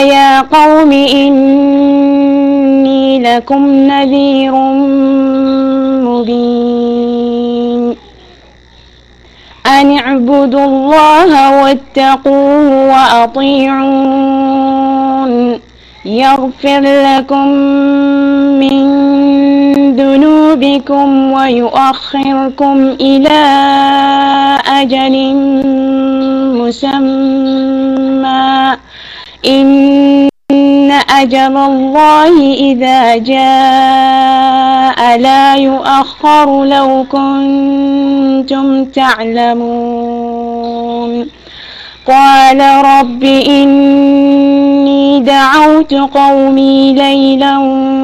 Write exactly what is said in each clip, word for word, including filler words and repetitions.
يا قوم إني لكم نذير مبين أن اعبدوا الله واتقوه وأطيعون يغفر لكم من ذنوبكم ويؤخركم إلى أجل مسمى إن أجل الله إذا جاء لا يؤخر لو كنتم تعلمون قال رب إني دعوت قومي ليلا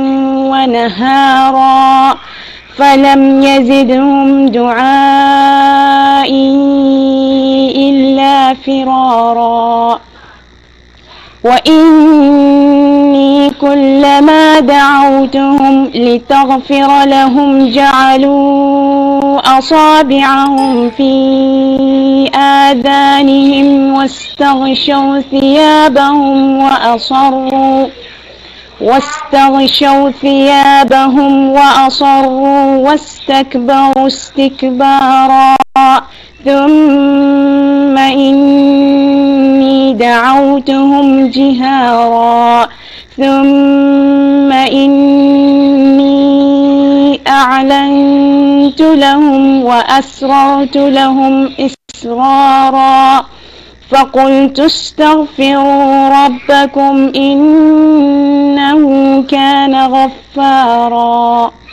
ونهارا فلم يزدهم دعائي إلا فرارا وإني كلما دعوتهم لتغفر لهم جعلوا أصابعهم في آذانهم واستغشوا ثيابهم وأصروا واستغشوا ثيابهم وأصروا واستكبروا استكبارا ثم إني دعوتهم جهارا ثم إني أعلنت لهم وأسررت لهم إسرارا فقلت استغفروا ربكم إنه كان غفارا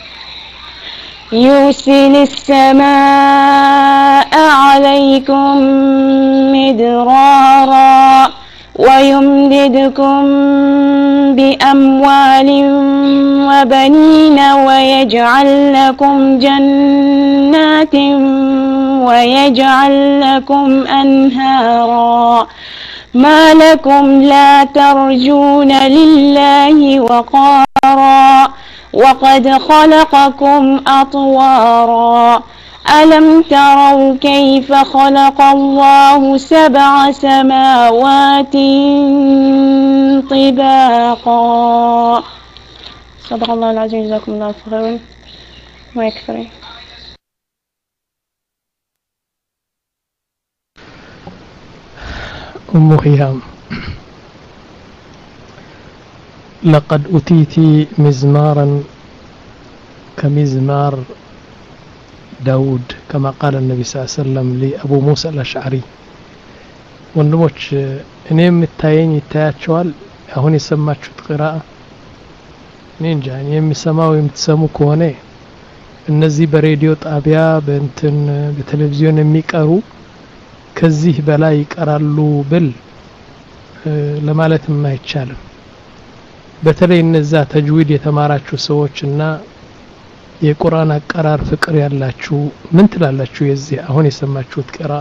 يرسل السماء عليكم مدرارا ويمددكم بأموال وبنين ويجعل لكم جنات ويجعل لكم أنهارا ما لكم لا ترجون لله وقارا وقد خلقكم أطوارا ألم تروا كيف خلق الله سبع سماوات طباقا صدق الله العظيم جزاكم الله خيرا ويكفر. أم خيام لقد أتيت مزمارا كمزمار داود كما قال النبي صلى الله عليه وسلم لأبو موسى الأشعري ወንድሞች እኔም የምታየኝ ይታያቸዋል አሁን የሰማችሁት ቅራአ እኔ እንጃ እኔ የምሰማው የምትሰሙ ከሆነ እነዚህ በሬዲዮ ጣቢያ በእንትን በቴሌቪዥን የሚቀሩ ከዚህ በላይ ይቀራሉ ብል ለማለት የማይቻልም በተለይ እነዛ ተጅዊድ የተማራችሁ ሰዎችና የቁርአን አቀራር ፍቅር ያላችሁ ምን ትላላችሁ የዚህ አሁን የሰማችሁት ቅራአ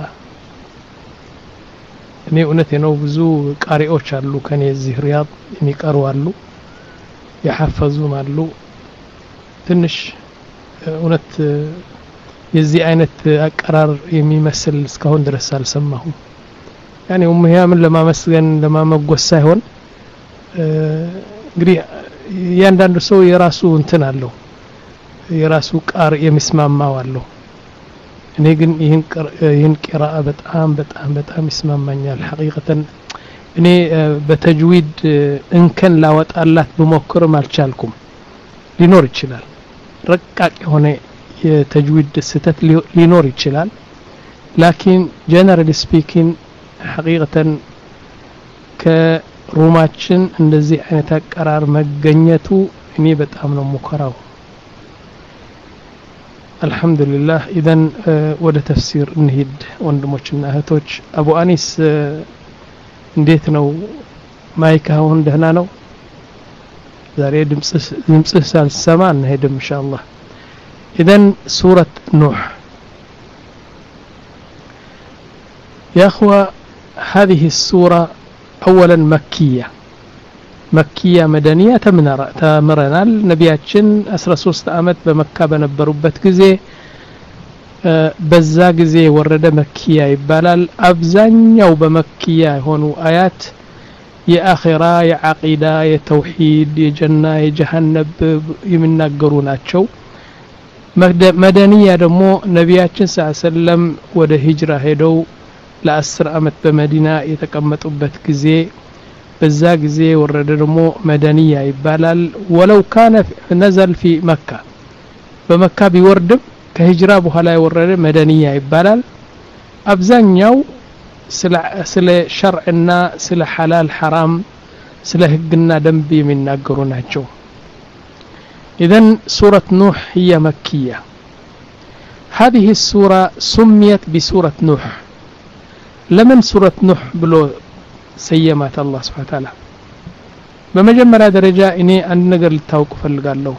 እኔ እውነቴ ነው ብዙ ቃሪዎች አሉ ከኔ እዚህ ሪያድ የሚቀሩ አሉ يحفظون አሉ ትንሽ እውነት የዚህ አይነት አቀራር የሚመስል እስካሁን ድረስ አልሰማሁም ያኔ ኡምያምን ለማመስገን ለማመጎስ ሳይሆን እንግዲህ ያንዳንዱ ሰው የራሱ እንትን አለው የራሱ ቃር የሚስማማው አለው እኔ ግን ይህን ይህን ቂራአ በጣም በጣም በጣም ይስማማኛል ሐቂቀተን እኔ በተጅዊድ እንከን ላወጣላት በመከረም አልቻልኩም ሊኖር ይችላል ረቃቅ የሆነ የተጅዊድ ስተት ሊኖር ይችላል ላኪን ጀነራሊ ስፒኪንግ ሐቂቀተን ከሩማችን እንደዚህ አይነት አቀራር መገኘቱ እኔ በጣም ነው ሙከራው አልহামዱሊላህ ኢዘን ወደ ተፍሲር እንሂድ ወንድሞችና እህቶች አቡ አኒስ እንዴት ነው ማይካውን ደህና ነው ዛሬ ድምጽ ድምጽ ሳልሰማ እንሄድም ኢንሻአላህ ኢዘን ሱረት ኑህ يا اخوة هذه السورة اولا مكية مكية مدنية تمرنا النبياتشن أسرى سوست آمت بمكة بنبروبت كزي بزا كزي ورد مكية يبالال أبزان يو بمكية هونو آيات የአኺራ የዓቂዳ የተውሂድ የጀና የጀሃነም የሚናገሩ ናቸው መደንያ ደግሞ ነቢያችን ሰለላም ወደ ሂጅራ ሄደው ለአስር አመት በመዲና የተቀመጡበት ጊዜ በዛ ጊዜ ወረደ ደግሞ መደንያ ይባላል ወለው ካነ ነዘል ፊ መካ በመካ ቢወርድም ከሂጅራ በኋላ የወረደ መደንያ ይባላል አብዛኛው ስለ ስለ ሸርዕና ስለ ሐላል ሐራም ስለ ህግና ደንብ የሚናገሩ ናቸው إذن سورة نوح هي مكية هذه السورة سميت بسورة نوح لمن سورة نوح بلو سيمات الله سبحانه وتعالى بمجمع درجة إني أن نقر التوقف قال له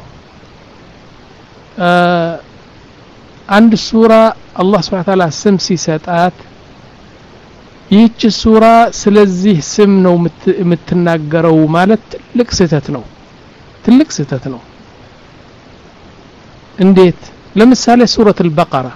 آه عند السورة الله سبحانه وتعالى سمسي ساتات ይህች ሱራ ስለዚህ ስም ነው የምትናገረው ማለት ትልቅ ስህተት ነው ትልቅ ስህተት ነው እንዴት ለምሳሌ ሱረት አልበቀራ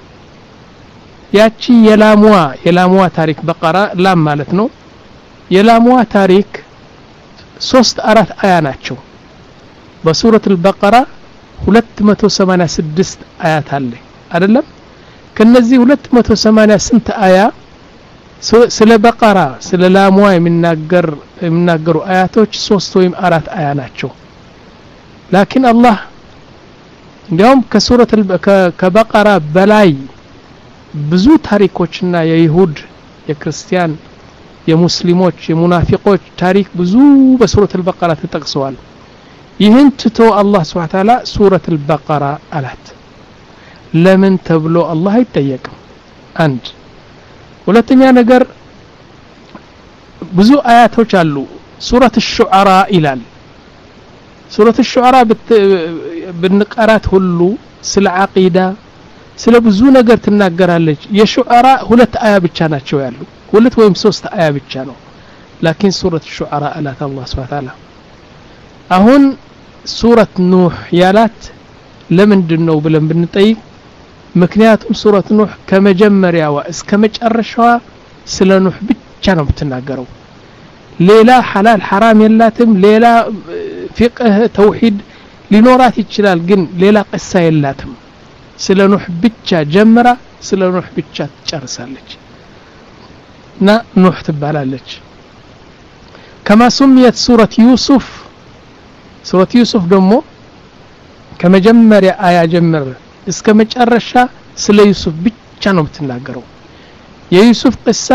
ያቺ የላሟ የላሟ ታሪክ በቀራ ላም ማለት ነው የላሟ ታሪክ ሶስት አራት አያ ናቸው በሱረት አልበቀራ ሁለት መቶ ሰማንያ ስድስት አያት አለ አይደለም ከነዚህ ሁለት መቶ ሰማንያ ስንት አያ ስለ በቀራ ስለ ላሟ የሚናገር የሚናገሩ አያቶች ሶስት ወይም አራት አያ ናቸው ላኪን አላህ እንዲያውም ከሱረት ከበቀራ በላይ ብዙ ታሪኮችና የይሁድ የክርስቲያን የሙስሊሞች የሙናፊቆች ታሪክ ብዙ በሱረት አልበቀራ ተጠቅሰዋል ይህን ትቶ አላህ Subhanahu Wa Ta'ala ሱረት አልበቀራ አላት ለምን ተብሎ አላህ አይጠየቅም አንድ ሁለተኛ ነገር ብዙ አያቶች አሉ ሱረት الشعራ ይላል ሱረት الشعራ ብንቀራት ሁሉ ስለ አቂዳ ስለ ብዙ ነገር ትናገራለች የሹዓራ ሁለት አያ ብቻ ናቸው ያሉ ሁለት ወይም ሶስት አያ ብቻ ነው ላኪን ሱረት الشعራ አላት አላህ Subhanahu Wa Ta'ala አሁን ሱረት ኑህ ያላት ለምንድነው ብለን ብንጠይቅ ምክንያቱም ሱረት ኑህ ከመጀመሪያዋ እስከ መጨረሻዋ ስለ ኑህ ብቻ ነው የምትናገረው ሌላ ሐላል ሐራም የላትም ሌላ ፍቅህ ተውሂድ ሊኖራት ይችላል ግን ሌላ ቅሳ የላትም ስለ ኑህ ብቻ ጀምራ ስለ ኑህ ብቻ ትጨርሳለች ና ኑህ ትባላለች كما سميت سورة يوسف سورة يوسف ደግሞ ከመጀመሪያ አያ ጀምር እስከ መጨረሻ ስለ ዩሱፍ ብቻ ነው የምትናገረው የዩሱፍ ቅሳ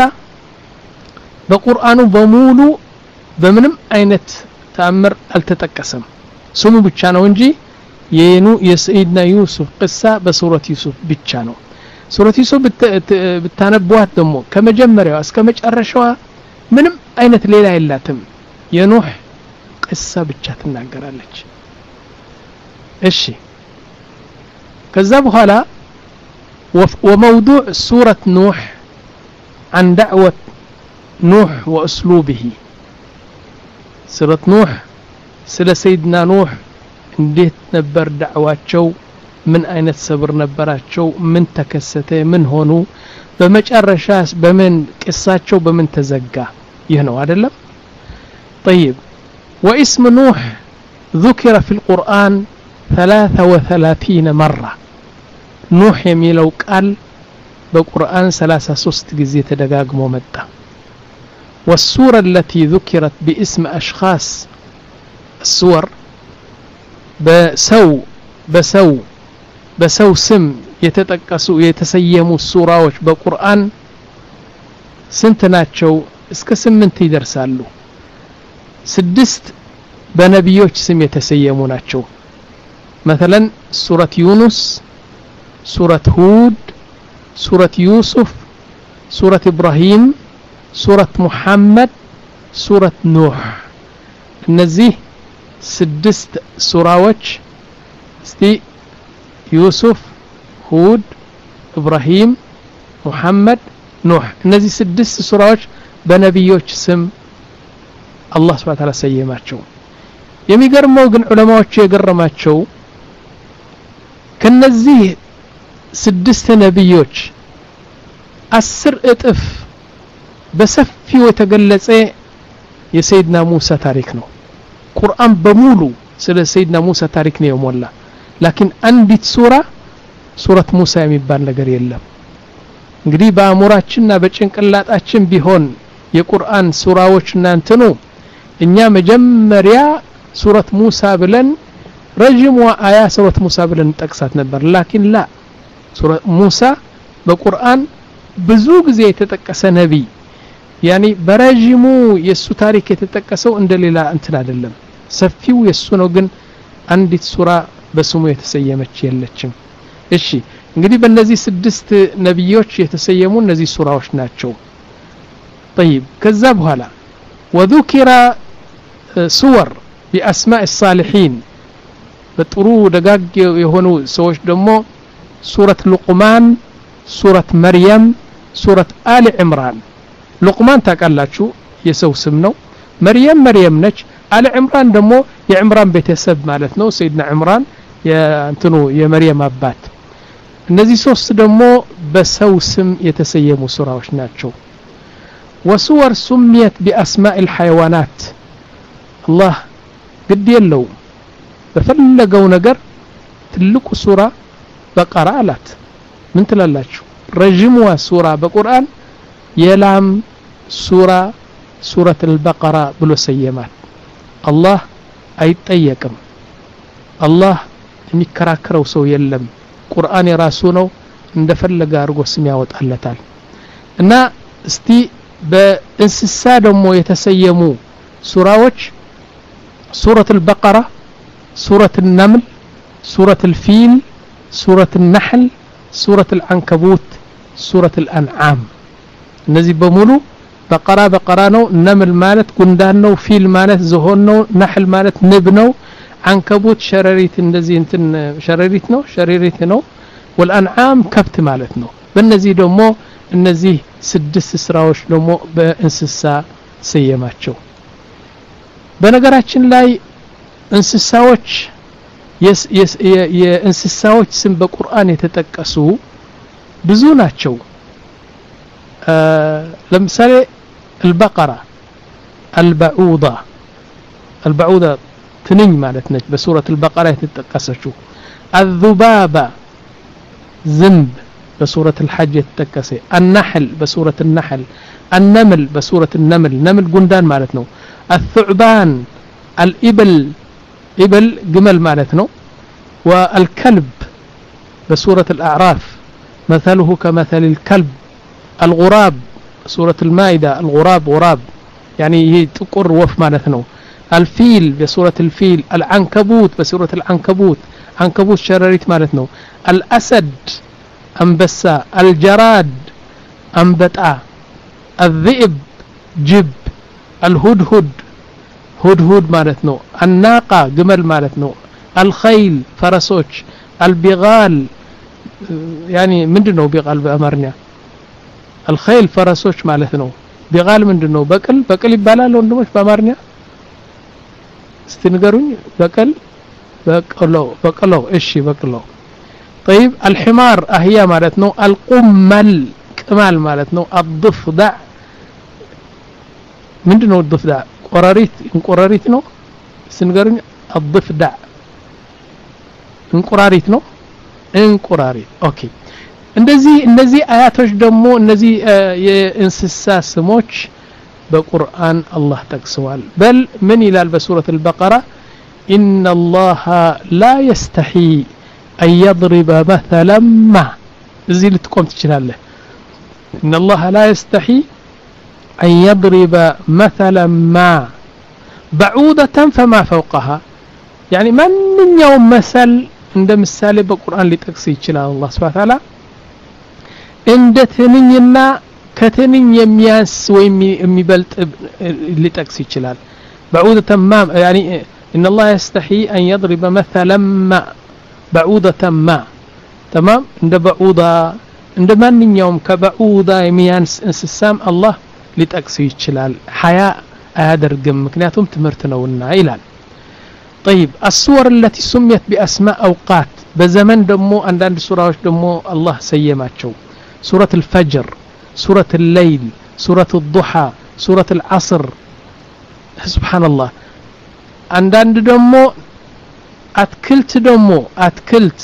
በቁርአኑ በሙሉ በምንም አይነት ተአምር አልተጠቀሰም ስሙ ብቻ ነው እንጂ የኑ የሰይድና ዩሱፍ ቅሳ በሱረት ዩሱፍ ብቻ ነው ሱረት ዩሱፍ ብታነቧት ደግሞ ከመጀመሪያው እስከ መጨረሻዋ ምንም አይነት ሌላ የላትም የኑህ ቅሳ ብቻ ትናገራለች እሺ ከዛ በኋላ وموضوع سورة نوح عن دعوة نوح وأسلوبه سورة نوح سل سيدنا نوح እንዴት ነበር ዳዕዋቸው ምን አይነት ሰብር ነበራቸው ምን ተከሰተ ምን ሆኑ በመጨረሻስ በምን ቅሳቸው በምን ተዘጋ ይህ ነው አይደለም طيب واسم نوح ذكر في القرآن ثلاثة وثلاثين مرة نوح የሚለው ቃል በቁርአን ሰላሳ ሶስት ጊዜ ተደጋግሞ መጣ والسورة التي ذكرت باسم أشخاص السور بسو بسو بسو سم የተጠቀሱ የተሰየሙ ሱራዎች በቁርአን ስንት ናቸው እስከ ስምንት ይደርሳሉ ስድስት በነቢዮች ስም የተሰየሙ ናቸው مثلا سورة يونس سورة هود سورة يوسف سورة إبراهيم سورة محمد سورة نوح እነዚህ ስድስት ሱራዎች እስቲ يوسف هود إبراهيم محمد نوح እነዚህ ስድስት ሱራዎች በነቢዮች ስም አላህ Subhanahu Wa Ta'ala ሰየማቸው የሚገርመው ግን ዑለማዎቹ የገረማቸው ከነዚህ ስድስት ነቢዮች አስር እጥፍ በሰፊው የተገለጸ የሰይድና ሙሳ ታሪክ ነው ቁርአን በሙሉ ስለ ሰይድና ሙሳ ታሪክ ነው የሞላ ላኪን አንዲት ሱራ ሱረት ሙሳ የሚባል ነገር የለም እንግዲህ በአእምሮአችንና በጭንቅላታችን ቢሆን የቁርአን ሱራዎችና እንትኑ እኛ መጀመሪያ ሱረት ሙሳ ብለን ረጅም አያ ሱረት ሙሳ ብለን ጠቅሳት ነበር ላኪን ላ ሱረት ሙሳ በቁርአን ብዙ ጊዜ የተጠቀሰ ነብይ ያኒ በረጅሙ የሱ ታሪክ የተጠቀሰው እንደሌላ እንትን አይደለም ሰፊው የሱ ነው ግን አንዲት ሱራ በስሙ የተሰየመች የለችም እሺ እንግዲህ በእነዚህ ስድስት ነብዮች የተሰየሙ እነዚህ ሱራዎች ናቸው طيب ከዛ በኋላ وذكر صور باسماء الصالحين በጥሩ ደጋግ የሆኑ ሰዎች ደግሞ ሱረት ሉቅማን ሱረት መርየም ሱረት አሊ ዕምራን ሉቅማን ታቃላችሁ የሰው ስም ነው መርየም መርየም ነች አሊ ዕምራን ደግሞ የዕምራን ቤተሰብ ማለት ነው ሰይድና ዕምራን የእንትኑ የመርየም አባት እነዚህ ሶስት ደግሞ በሰው ስም የተሰየሙ ሱራዎች ናቸው وصور سميت بأسماء الحيوانات الله قد يلو بفلقوا نقر تلقوا سورة بقرة آلات من تلالاتشو رجموا سورة بقرآن يلام سورة سورة البقرة بلو سيمات الله أيتأيكم الله مكراكرو سو يلم قرآن راسونو اندفلقا رقو سمياوت ألتال إنا استي በእንስሳ ደግሞ የተሰየሙ ሱራዎች ሱረት البقرة ሱረት النمل ሱረት الفيل ሱረት النحل ሱረት العنكبوت ሱረት الأنعام እነዚህ በሙሉ በቀራ በቀራ ነው ነምል ማለት ጉንዳን ነው ፊል ማለት ዝሆን ነው ነህል ማለት ንብ ነው አንከቡት ሸረሪት እንደዚህ እንትን ሸረሪት ነው ሸረሪት ነው والأنعام ከብት ማለት ነው በእነዚህ ደግሞ እነዚህ ስድስት ስራዎች ደግሞ በእንስሳ ሰየማቸው በነገራችን ላይ እንስሳዎች የእንስሳዎች ስም በቁርአን የተጠቀሱ ብዙ ናቸው ለምሳሌ البقرة البعوضة البعوضة ትንኝ ማለት ነች በሱረት البقرة የተጠቀሰችው الذبابة ዝንብ بسورة الحج يتكسي النحل بسورة النحل النمل بسورة النمل نمل قندان مالتنو الثعبان الإبل إبل جمل مالتنو والكلب بسورة الأعراف مثله كمثل الكلب الغراب بسورة المائدة الغراب غراب يعني هي تقر وف مالتنو الفيل بسورة الفيل العنكبوت بسورة العنكبوت عنكبوت شرريت مالتنو الأسد أنبسا الجراد أنبتع الذئب جب الهدهد هدهد مالتنو الناقة جمل مالتنو الخيل فرسوش البغال يعني من دنو بغال بأمرنا الخيل فرسوش مالتنو بغال من دنو بقل بقل يبالا لون دموش بأمرنا استنقرون بقل بقلو بقلو إشي بقلو طيب الحمار أهي مالتنو القمل كمال مالتنو الضفدع من دنو الضفدع قراريت قراريت نو سنقرن الضفدع ان قراريت نو ان قراريت اوكي እንደዚህ እነዚህ አያቶች ደግሞ እነዚህ የእንስሳ ስሞች በቁርአን አላህ ጠቅሰዋል በል ምን ይላል በሱረት البقرة إن الله لا يستحي أن يضرب مثلا ما زي اللي تقوم تشلال إن الله لا يستحي أن يضرب مثلا ما بعوضة فما فوقها يعني من يوم مثل عند مثال بالقرآن اللي تقصي تشلال الله سبحانه وتعالى عند تنيننا كتنين يمياس ويميبلت اللي تقصي تشلال بعوضة ما يعني إن الله يستحي أن يضرب مثلا ما بعوضة ما تمام عند بعوضة عند من يوم كبعوضة يميانس انسسام الله لتأكسي يتشلال حياء هذا الرقم مكنياتهم تمرتنا والنعيلان طيب الصور التي سميت بأسماء أوقات بزمن دمو عندنا سورة دمو الله سيماتشو سورة الفجر سورة الليل سورة الضحى سورة العصر ሱብሃንአላህ አንዳንድ ደግሞ አትክልት ደግሞ አትክልት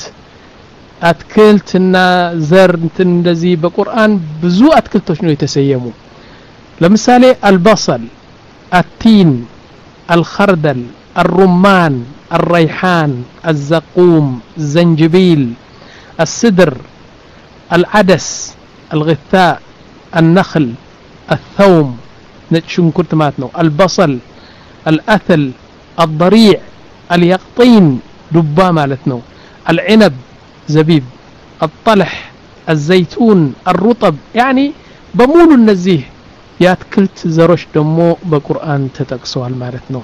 አትክልትና ዘር እንትን እንደዚህ በቁርአን ብዙ አትክልቶች ነው የተሰየሙ ለምሳሌ አልበሰል التين الخردل الرمان الريحان الزقوم الزنجبيل السدر العدس الغثاء النخل الثوم نشنكرت ماتنو البصل الأثل الضريع اليقطين دبا مالتنو العنب زبيب الطلح الزيتون الرطب يعني بمول النزيه ياتكلت زروش دمو بقرآن تتقسوال مالتنو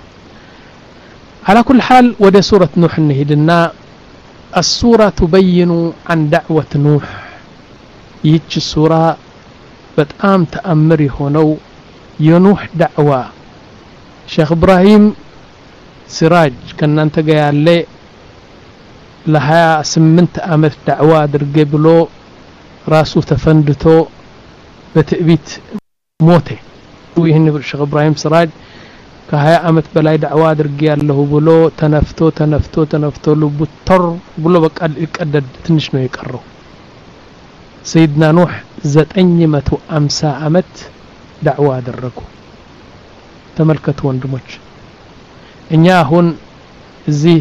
على كل حال ودى سورة نوح النهدنا السورة تبين عن دعوة نوح يتش السورة بتقام تأمري هونو ينوح دعوة شيخ إبراهيم سراج كنا انت قيال لي لها سمنت أمت دعوة درقبلو راسو تفندتو بتأبيت موته ويهن الشيخ إبراهيم سراج كهيا أمت بلاي دعوة درقيال له بلو تنفتو تنفتو تنفتو لبطر بلو بقى القدد تنشنو يكرو سيدنا نوح زتأني متو أمسا أمت دعوة درقو تملكتو وندموش إنيا هون زي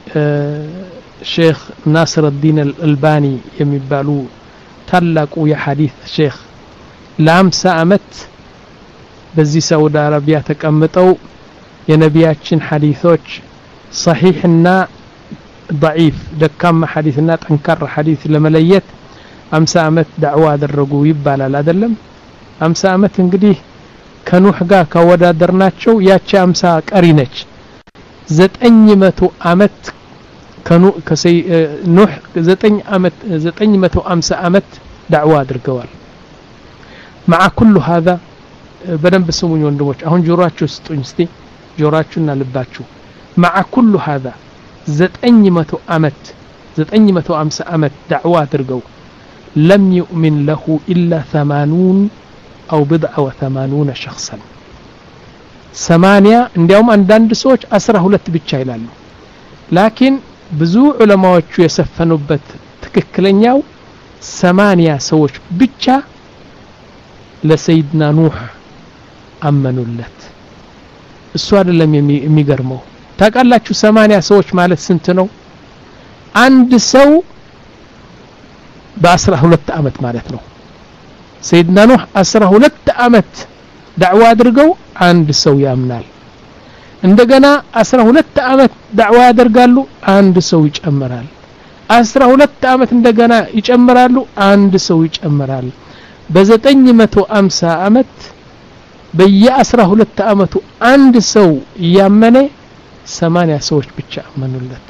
شيخ ناصر الدين الألباني يمبالو تلقوا يا حديث شيخ لامسا أمت بزي سعودة عربية تكمتو يا نبياتشن حديثوش صحيحنا ضعيف دكام حديثنا تنكر حديث لمليت أمسا أمت دعوة درقو يبالا لا دلم أمسا أمت انقديه كنوح قا كودا درناتشو ياتش أمسا قرينج زتأني متو أمت كانوا كسي نوح زتأني أمت زتأني متو أمسا أمت دعوة درقوال مع كل هذا بدن بسمون يوندموش أهون جوراتشو ستونستي جوراتشو نالباتشو مع كل هذا زتأني متو أمت زتأني متو أمسا أمت دعوة درقو لم يؤمن له إلا ثمانون أو بضع وثمانون شخصا ثمانية عندهم عندند سوش أسره لتبتشاي لالو لكن بزو علماء يسفنوا بت تككلنياو ثمانية سوش بتشا لسيدنا نوح أمنوا اللت السؤال لم يميقرمو تاقال لاتشو ثمانية سوش مالت سنتنو عند سو بأسره لتأمت مالتنو سيدنا نوح أسره لتأمت دعوة درقو عند سو يامنال عندنا أسره لتأمت دعوة درقالو عند سو يجأمرال أسره لتأمت عندنا يجأمرالو عند سو يجأمرال بزتني متو أمسا أمت بيا أسره لتأمتو عند سو يامني ثمانية سوش بتشا أمنوا لت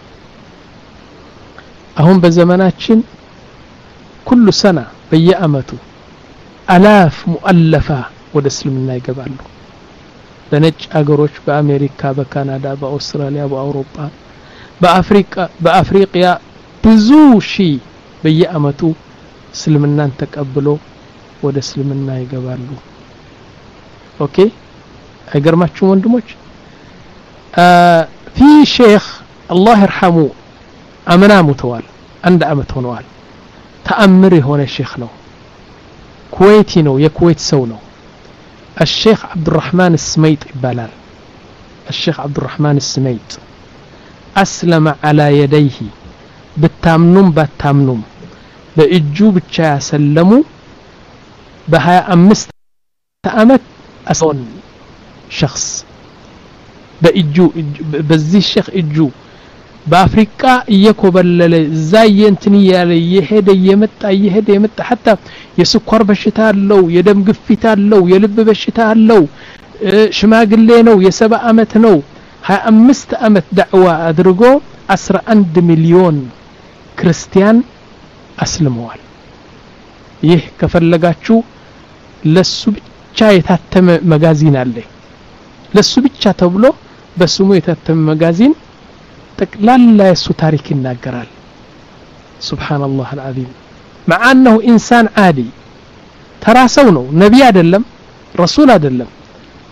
أهم بزماناتشن كل سنة بيا أمتو ألاف مؤلفة ودسلمنا يقبالو بنج أقروش بأمريكا بكندا بأستراليا بأوروبا بأفريقيا بأفريقيا بزوشي بيا أمتو سلمنا تقبلو ودسلمنا يقبالو أوكي أقرماتشو وندموش آه في شيخ الله يرحمه أمنا متوال عند أمت هنوال تأمري هنا الشيخ نو كويتي نو يكويت سو نو الشيخ عبد الرحمن السميط إبالال الشيخ عبد الرحمن السميط أسلم على يديه بالتامنم بالتامنم بإجو بتشا سلموا بها أمست أمت أسون شخص بإجو بزي الشيخ إجو بأفريقيا يكوبل زي انتني يالي يهد يمت يهد يمت حتى يسكر بشتاء لو يدم قفتا لو يلب بشتاء لو شماقل لينو يسبع أمت نو ها أمست أمت دعوة أدرقو أسر عند مليون كريستيان أسلموال يه كفلقاتشو لسو بيتشا يتاتم مغازين عليه لسو بيتشا تبلو بسمو يتاتم مغازين تقلال يسو تاريخ الناقرال سبحان الله العظيم مع أنه إنسان عادي ترى سونو نبي أدلم رسول أدلم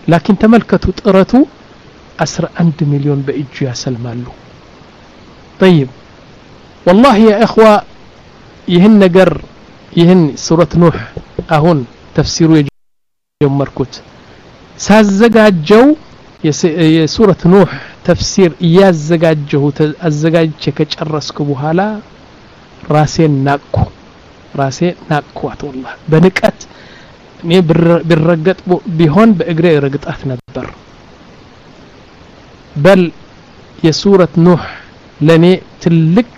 لكن تملكتوا طرتو عشرة واحد مليون بإجو يسلمالو طيب والله يا إخوة يهن نجر يهن سورة نوح أهون تفسيره يجمركوت سازقاجو يا سورة نوح تفسير إياز زقاجه الزقاج كجرسك بهالا راسين ناكو راسين ناكوات والله بنكت ني بالرقط بيهون بإجري رقطات نبر بل يا سورة نوح لني تلك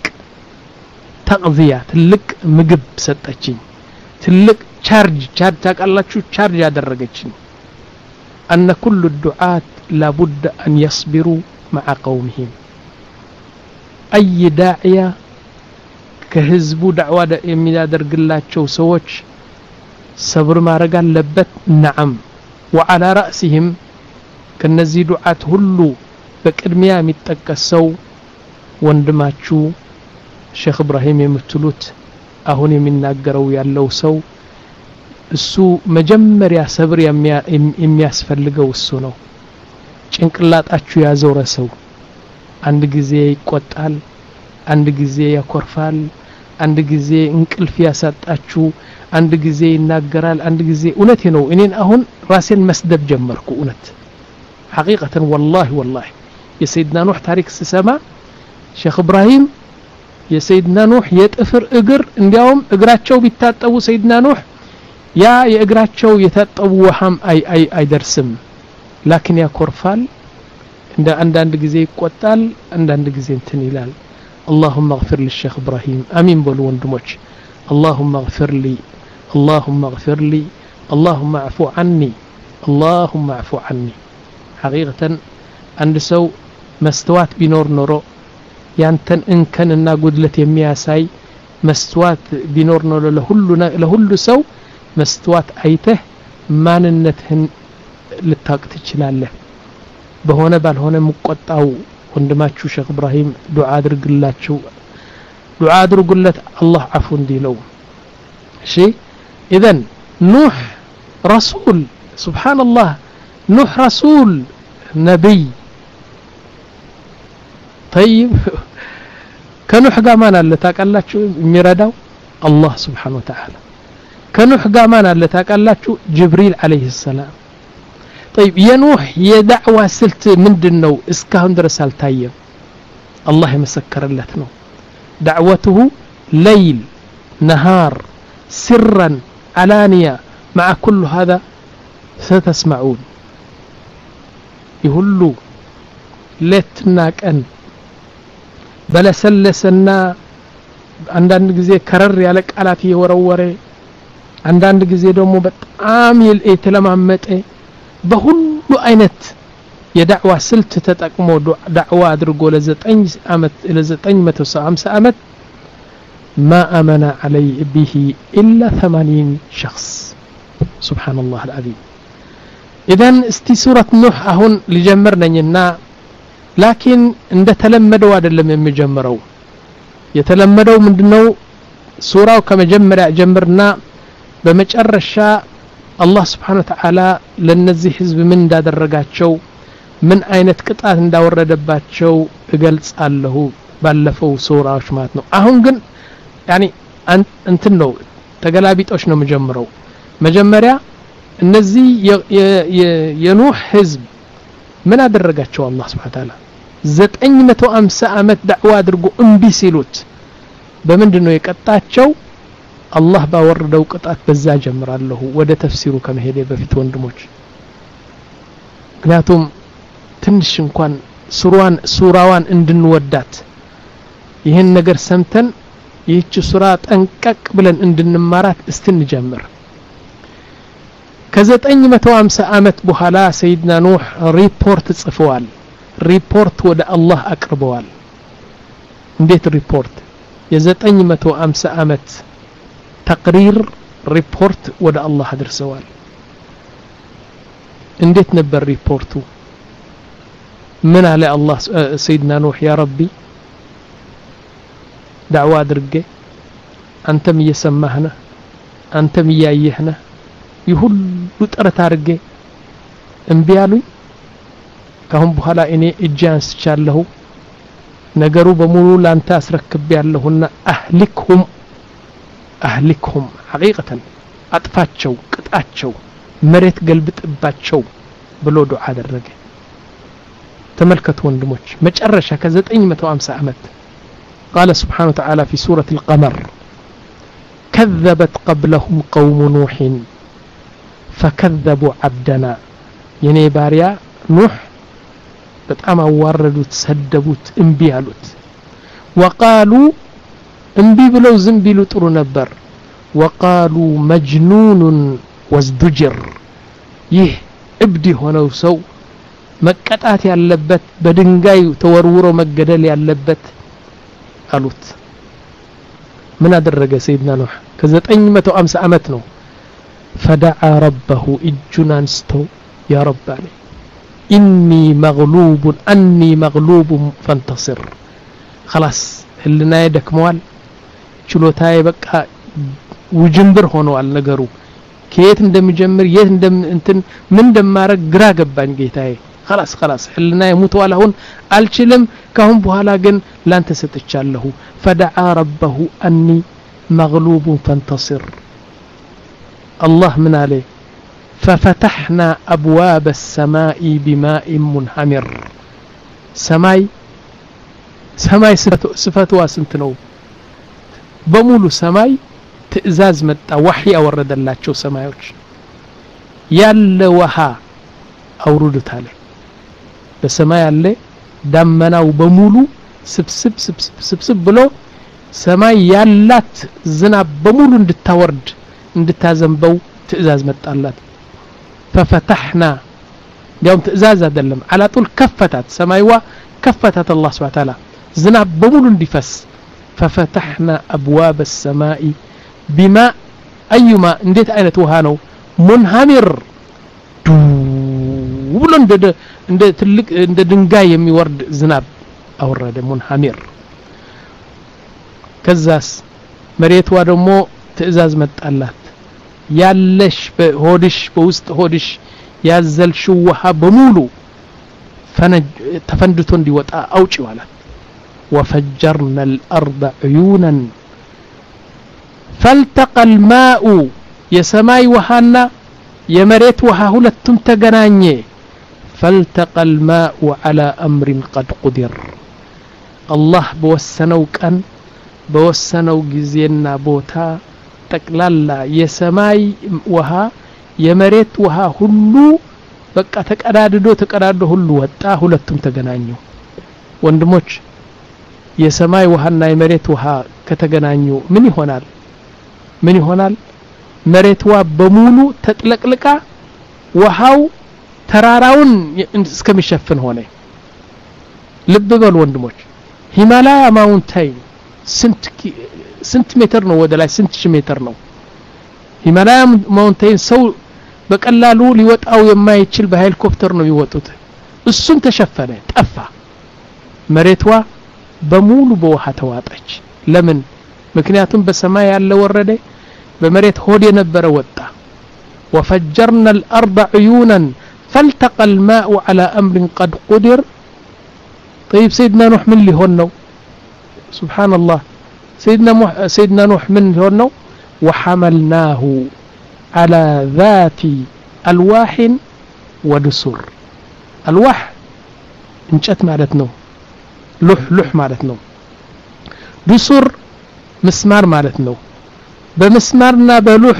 تغذية تلك مقب ستأجين تلك تشارج تشارج تاقالاتشو تشارج يادرقجين أن كل الدعاة لابد أن يصبروا مع قومهم أي داعية كهزبو دعوة يميدادر قلاتشو سووش صبر ما رقال لبت نعم وعلى رأسهم كنزي دعاة هلو بكرميا متكسو وندماتشو شيخ إبراهيم يمتلوت أهوني من ناقروا يالو سو السو مجمر يا صبر የሚያስፈልገው እሱ ነው ጭንቅላታችሁ ያዞረ ሰው አንድ ጊዜ ይቆጣል አንድ ጊዜ ያኮርፋል አንድ ጊዜ እንቅልፍ ያሳጣችሁ አንድ ጊዜ ይናገራል አንድ ጊዜ እውነቴ ነው እኔን አሁን ራሴን መስደብ ጀመርኩ እውነት حقيقة والله والله يا سيدنا نوح تاريخ سسما شيخ إبراهيم يا سيدنا نوح يتأفر اقر انديهم اقراتشو بيتاتو سيدنا نوح يا يقراتشو يتطو وحم اي اي اي درسم لكن يا كورفال عند عند عند غزي يقطال عند عند غزي انتن يلال اللهم اغفر للشيخ ابراهيم امين بولو وندموش اللهم اغفر لي اللهم اغفر لي اللهم اعفو عني اللهم اعفو عني حقيقة عند سو مستوات بنور نورو يانتن ان كان እና ጉድለት የሚያሳይ መስተዋት ቢኖር ነው ለሁሉ ለሁሉ ሰው መስተዋት አይተህ ማንነትህን ልታውቅ ትችላለህ በሆነ ባልሆነ መቆጣው ወንድማችሁ ሼክ ኢብራሂም ዱዓ አድርግላችሁ ዱዓ አድርጉለት አላህ አፉ እንዲለው እሺ اذا نوح رسول سبحان الله نوح رسول نبي طيب كنوح قامان اللي تاقلاتشو ميرداو الله سبحانه وتعالى كنوح قامان اللي تاقلاتشو جبريل عليه السلام طيب يا نوح يا دعوة سلت من دنو اسكاهم درسال تايم الله يمسكر اللتنو دعوته ليل نهار سرا علانية مع كل هذا ستسمعون يهلو لتناك أن بلا سلسنا عندنا جزء كرر يالك على فيه ورورة عندنا جزء دومو بتعام يلتلمعمت بهلو أينت يدعوة سلت تتأكمو دعوة درجو لزتين أمت لزتين متوسع أمس أمت ما أمن علي به إلا ثمانين شخص سبحان الله العظيم إذن استي سورة نوح أهون لجمرنا ينا لكن عند تلمدوا أدلم يمجمروا يتلمدوا من دنو سورة كما جمر جمرنا بمجر الشاء الله سبحانه وتعالى لنزي حزب من دا درقاتشو من أين تقطعت دا وردباتشو قلت الله بلفو سورة وشماتنو أهون قن يعني أنتنو تقلابيت أشنو مجمروا مجمريا النزي ينوح حزب من أدرقاتشو الله سبحانه وتعالى زت أني متو أمس أمت دعوة درقو أمبي سيلوت بمن دنو يقطعاتشو الله باوردو قطعت بزا جمر الله ودا تفسيرو كما هيدي بفيت وندموج ምክንያቱም ትንሽ እንኳን ሱራዋን ሱራዋን እንድንወዳት ይሄን ነገር ሰምተን ይህች ሱራ ጠንቀቅ ብለን እንድንማራት እስትንጀምር ከዘጠኝ መቶ ሃምሳ አመት በኋላ ሰይድና ኑህ ሪፖርት ጽፈዋል ሪፖርት ወደ አላህ አቅርበዋል እንዴት ሪፖርት የዘጠኝ መቶ ሃምሳ አመት تقرير ريبورت ودا الله درسوال انديت نبر ريبورتو من على الله سيدنا نوح يا ربي دعوة درقة أنتم يسمهنا أنتم يايهنا يهل ترى تارقة እምቢ አሉኝ ካሁን በኋላ እኔ እጄ አንስቻለሁ ነገሩ በሙሉ ላንተ አስረክቤያለሁና አህሊክሁም አህሊክሁም ሐቂቀተን አጥፋቸው ቅጣቸው መሬት ገልብጥባቸው ብሎ ዱዓ አደረገ ተመልከቱ ወንድሞች መጨረሻ ከ950 ዓመት قال سبحانه وتعالى في سورة القمر كذبت قبلهم قوم نوح فكذبوا عبدنا የኔ ባሪያ ኑህ በጣም አዋረዱት ሰደቡት እምቢ አሉት وقالوا እምቢ ብለው ዝም ቢሉ ጥሩ ነበር وقالوا مجنون وازدجر ይህ እብድ ሆነው ሰው መቀጣት ያለበት በድንጋይ ተወርውሮ መገደል ያለበት አሉት ምን አደረገ ሰይድና ኑህ ከ950 ዓመት ነው فدعا ربه اجنانستو يا رب علي إني مغلوب أني مغلوب فانتصر خلاص هلنا يدك موال شلوتاي بقى وجنبر هونوال نغرو كيت اندم يجمر يت اندم انتن من دم مارك غرا غبان جيتاي خلاص خلاص هلنا يموت ولا هون الچلم كهم بኋላ ግን ላንተ ሰጥቻለሁ فدعا ربه أني مغلوب فانتصر الله من عليه ففتحنا أبواب السماء بماء منهمر سماي سماي صفاتها سنتنو بمولو سماي تئزاز متى وحي أورد اللاتشو سمايوش يال وها أوردت عليه بسماي اللي دمناو بمولو سب سب سب سب سب سب بلو سماي يالات زناب بمولو اندتاورد اندتازنبو تئزاز متى اللات ففتحنا يوم تئزاز دلم على طول كفتت سمايوا كفتت الله سبحانه وتعالى زناب بمولو اندفس ففتحنا أبواب السماء بماء أيما انديت أين توهانو منهمر دوبلو اند اند تلك اند دنجاي يميورد زناب أورد منهمر كزاس مريتوا دمو تئزاز متألات ያለሽ በሆድሽ በውስጥ ሆድሽ ያዘልሽው ውሃ በሙሉ ተፈንድቶ እንዲወጣ አውጪው አላት وفجرنا الأرض عيونا فالتقى الماء የሰማይ ውሃና የመሬት ውሃ ሁለቱም ተገናኘ فالتقى الماء على أمر قد قدر الله በወሰነው ቀን በወሰነው ጊዜና ቦታ ጠቅላላ የሰማይ ውሃ የመሬት ውሃ ሁሉ በቃ ተቀዳድዶ ተቀዳድዶ ሁሉ ወጣ ሁለቱም ተገናኙ ወንድሞች የሰማይ ውሃና የመሬት ውሃ ከተገናኙ ምን ይሆናል ምን ይሆናል መሬትዋ በሙሉ ተጥለቅልቃ ውሃው ተራራውን እስከሚሸፍን ሆነ ልብ በሉ ወንድሞች ሂማላያ ማውንቴን ስንት ስንት ሜትር ነው ወደ ላይ ስንት ሺህ ሜትር ነው ሂማላያ ማውንቴን ሰው በቀላሉ ሊወጣው የማይችል በሄሊኮፕተር ነው ይወጡት እሱም ተሸፈነ ጠፋ መሬትዋ በሙሉ በውሃ ተዋጠች ለምን ምክንያቱም በሰማይ ያለ ወረደ በመሬት ሆድ የነበረ ወጣ وفجرنا الأرض عيونا فالتقى الماء على أمر قد قدر طيب سيدنا نوح من اللي هونو سبحان الله سيدنا مح... سيدنا نوح من هونو وحملناه على ذات ألواح ودسر ألواح انشأت مالتنا لح لح مالتنا دسر مسمار مالتنا بمسمارنا بلوح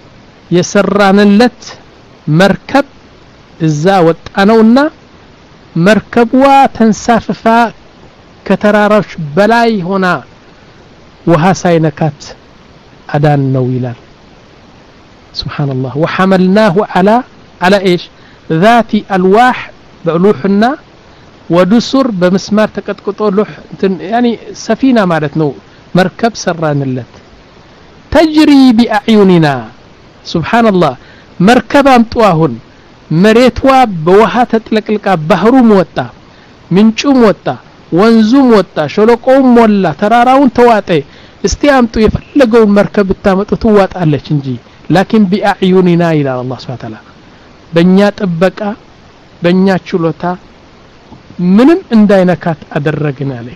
يسران اللت مركب الزاوت أنونا مركبوا تنساففا كتراروش بلاي هنا وها ساينكات أدان نويلان سبحان الله وحملناه على على إيش ذات ألواح بلوحنا ودسر بمسمار تكتكتو لوح يعني سفينة مالتنا مركب سران اللت تجري بأعيننا سبحان الله مركب أمطواهن مريتوا بوها تتلقلق بحر موتا منچو موتا ወንዙም ወጣ ሸለቆም ሞላ ተራራውን ተዋጠ እስቲ አምጡ የፈለገው መርከብ ተመጥቶ ዋጣለች እንጂ لكن بأعيننا إلى الله سبحانه وتعالى በእኛ ጥበቃ በእኛ ችሎታ ምንም እንዳይነካት አደረግን አለ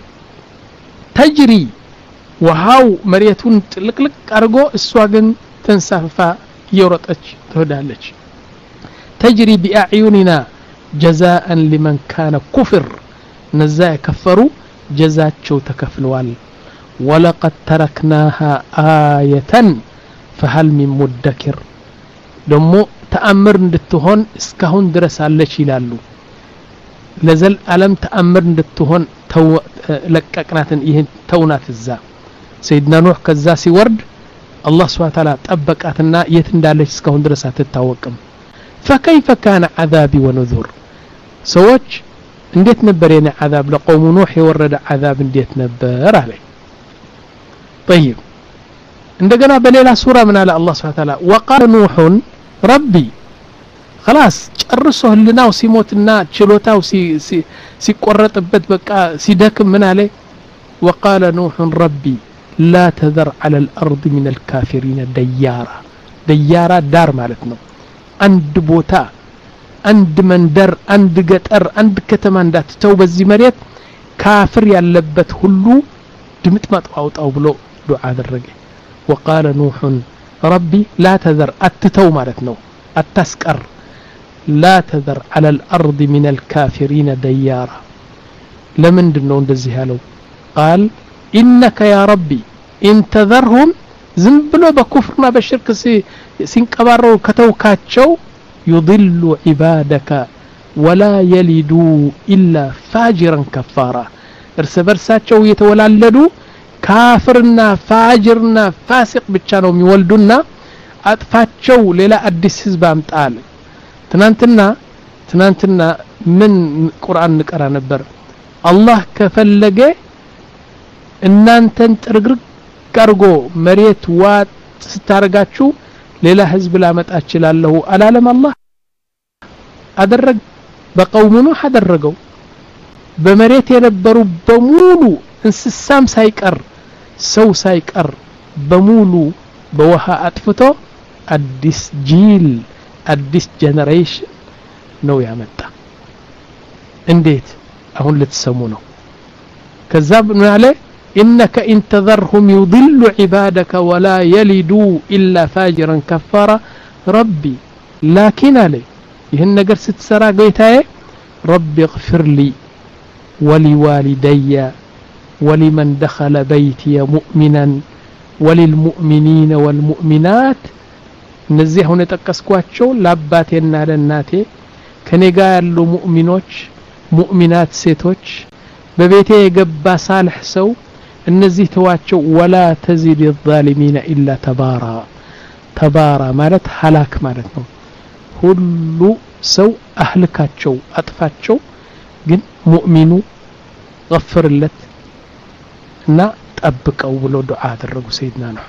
ተጅሪ ውሃው መሬቱን ጥልቅልቅ አርጎ እሷ ግን ተንሳፋ እየሮጠች ትሄዳለች ተጅሪ بأعيننا جزاء لمن كان كفر ነዛ የከፈሩ ጀዛቸው ተከፍለዋል ولقد تركناها آية فهل من مدكر ደሞ ተአምር እንድትሆን እስካሁን ድረስ አለች ይላሉ ለዘል ዓለም ተአምር እንድትሆን ለቀቅናትን ይሄን ተውናት እዛ ሰይድና ኑህ ከዛ ሲወርድ አላህ Subhanahu Wa Ta'ala ጠበቃትና የት እንዳለች እስካሁን ድረስ አትታወቅም فكيف كان عذابي ونذر ሰዎች እንዴት ነበር የኔ عذاب ለቆሙ ኑህ የወረደ عذاب እንዴት ነበር አለ طيب እንደገና በሌላ ሱራ ምን አለ አላህ Subhanahu Wa Ta'ala وقال نوح ربي خلاص ጨርሶ ህልናው ሲሞትና ችሎታው ሲቆረጥበት በቃ ሲደክም ምን አለ وقال نوح ربي لا تذر على الارض من الكافرين ديارا ديارا دار ማለት ነው አንድ ቦታ አንድ መንደር አንድ ገጠር አንድ ከተማ እንዳትተው በዚህ መሬት ካፍር ያለበት ሁሉ ድምጥማጥ አውጣው ብሎ ዱዓ አደረገ وقال نوح ربي لا تذر اتتو ማለት ነው አታስቀር لا تذر على الارض من الكافرين ديارا ለምንድነው እንደዚህ ያለው قال انك يا ربي ان تذرهم ዝም ብሎ በኩፍርና በሽርክ ሲንቀባረው ከተውካቸው يضل عبادك ولا يلدوا الا فاجرا كفارا እርስ በርሳቸው የተወላለዱ ካፍርና ፋጅርና ፋሲቅ ብቻ ነው የሚወልዱና አጥፋቸው ሌላ አዲስ ህዝብ አምጣል ትናንትና ትናንትና ምን ቁርአን ንቀራ ነበር አላህ ከፈለገ እናንተን ጥርግርግ አርጎ መሬት ዋጥ ስታረጋችሁ ሌላ ህዝብ ላመጣ ይችላልው አላለም አላህ አደረግ በቀውሙ ኑህ አደረገው በመሬት የነበሩ በሙሉ እንስሳም ሳይቀር ሰው ሳይቀር በሙሉ በውሃ አጥፍቶ አዲስ ጂል አዲስ ጄነሬሽን ነው ያመጣ እንዴት አሁን ልትሰሙ ነው ከዛብ ነው ያለ انك ان تذرهم يضل عبادك ولا يلدوا الا فاجرا كفارا ربي لكن علي ይህን ነገር ስትሰራ ጌታዬ ربي اغفر لي ولوالدي ولمن دخل بيتي مؤمنا وللمؤمنين والمؤمنات እነዚህ ሆነ ተቀስኳቸው ለአባቴና ለእናቴ ከኔ ጋር ያሉ ሙእሚኖች ሙእሚናት ሴቶች በቤቴ የገባ ሳልህ ሰው እነዚህ ተዋቸው ولا تزيد الظالمين الا تبارا تبارا ማለት ሐላክ ማለት ነው ሁሉ ሰው አህልካቸው አጥፋቸው ግን ሙእሚኑ غفرለት እና ጠብቀው ብሎ ዱዓ አደረጉ سيدنا نوح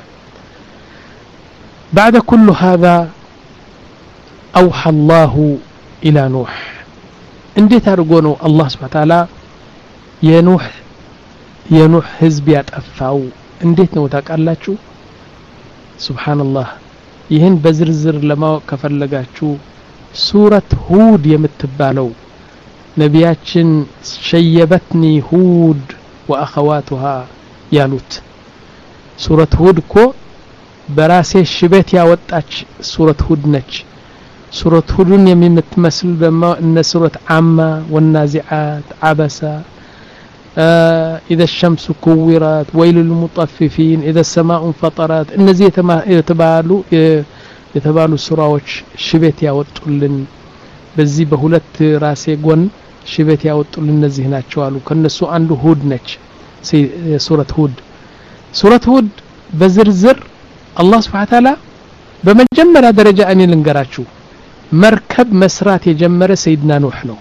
بعد كل هذا اوحى الله الى نوح እንዴት አድርጎ ነው አላህ Subhanahu Wa Ta'ala የኑህ የኑህ ህዝብ ያጠፋው እንዴት ነው ታውቃላችሁ ሱብሃንአላህ ይሄን በዝርዝር ለማወቅ ከፈለጋችሁ ሱረት ሁድ የምትባለው ነቢያችን ሸየበትኒ ሁድ واخواتها ያሉት ሱረት ሁድ ኮ በራሴ ሽበት ያወጣች ሱረት ሁድ ነች ሱረት ሁድን የሚመስል በማ እነ ሱረት አማ والنازعات عبسا اذا الشمس كورت ويل للمطففين اذا السماء انفطرت እነዚህ የተባሉ የተባሉ ሱራዎች ሽበት ያወጡልን በዚህ በሁለት ራሴ ጎን ሽበት ያወጡልን እነዚህ ናቸው አሉ ከነሱ አንዱ ሁድ ነች ሱረት ሁድ ሱረት ሁድ በዝርዝር አላህ Subhanahu Wa Ta'ala በመጀመሪያ ደረጃ እኔ ልንገራችሁ መርከብ መስራት የጀመረ ሰይድና ኑህ ነው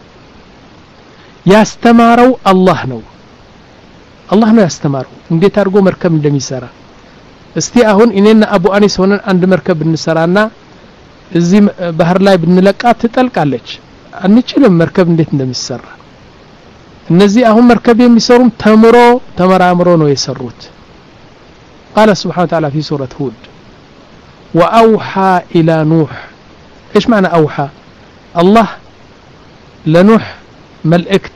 ያስተማረው አላህ ነው አላህ ነው ያስተማረው እንዴት አድርጎ መርከብ እንደሚሰራ እስቲ አሁን እኔና አቡ አኒስ ሆነን አንድ መርከብ እንሰራና እዚህ ባህር ላይ ብንለቃት ትጠልቃለች አንችልም መርከብ እንዴት እንደሚሰራ እነዚህ አሁን መርከብ የሚሰሩም ተምሮ ተመራምሮ ነው የሰሩት قال سبحانه وتعالى في سورة هود وأوحى إلى نوح إيش معنى أوحى الله لنوح ملئكت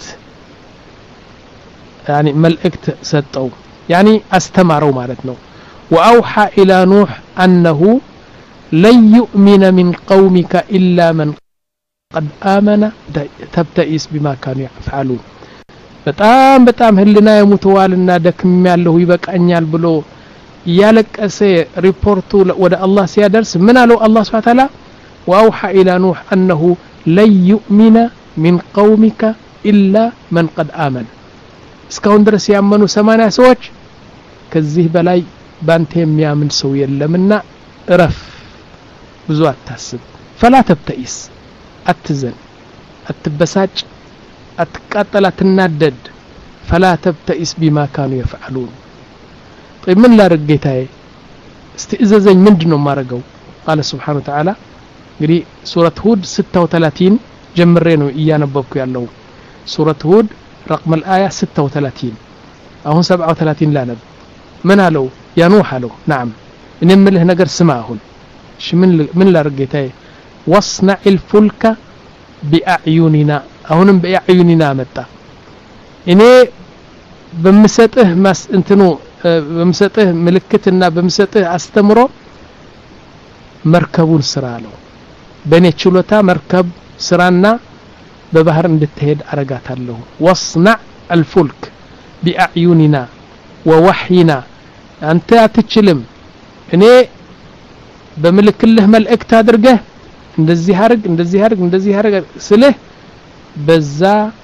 يعني ملئكت ستو يعني استمروا معناتنا وأوحى إلى نوح أنه لن يؤمن من قومك إلا من قد آمن تبتئس بما كانوا يفعلون በጣም በጣም ህልና የሙተዋልና ደክም ያለው ይበቃኛል ብሎ ያለቀሰ ሪፖርቱ ወደ አላህ ሲያደርስ ምን አለው አላህ Subhanahu Wa Ta'ala وأوحى إلى نوح أنه لن يؤمن من قومك إلا من قد آمن እስካሁን ድረስ ያመኑ ሰማንያ ሰዎች ከዚህ በላይ ባንተ የሚያምን ሰው የለምና እረፍ ብዙ አታስብ فلا تبتئس አትዘን አትበሳጭ أتقاتل أتندد فلا تبتئس بما كانوا يفعلون طيب من لا رجيتاي استئذزن مندنو ما رجو قال سبحانه وتعالى غري سورة هود ستة وثلاثين جمرينو إيانببكو يالله سورة هود رقم الآية ستة وثلاثين أهون سبعة وثلاثين لا نب من هلو يا نوح هلو نعم نمله نقر سماهن ش من من لا رجيتاي واصنع الفلك بأعيننا አሁንም በአዩኒና መጣ እኔ በመሰጥህ ማስ እንትኑ በመሰጥህ ምልክትና በመሰጥህ አስተምሮ መርከቡን ስራ ነው በኔ ችሎታ መርከብ ስራና በባህር እንድትሄድ አረጋታለሁ ወስنع الفلك بأعيننا ووحينا አንተ አትችልም እኔ በመልክልህ መልእክት አድርገህ እንደዚህ አርግ እንደዚህ አርግ እንደዚህ አርግ ስልህ በዛ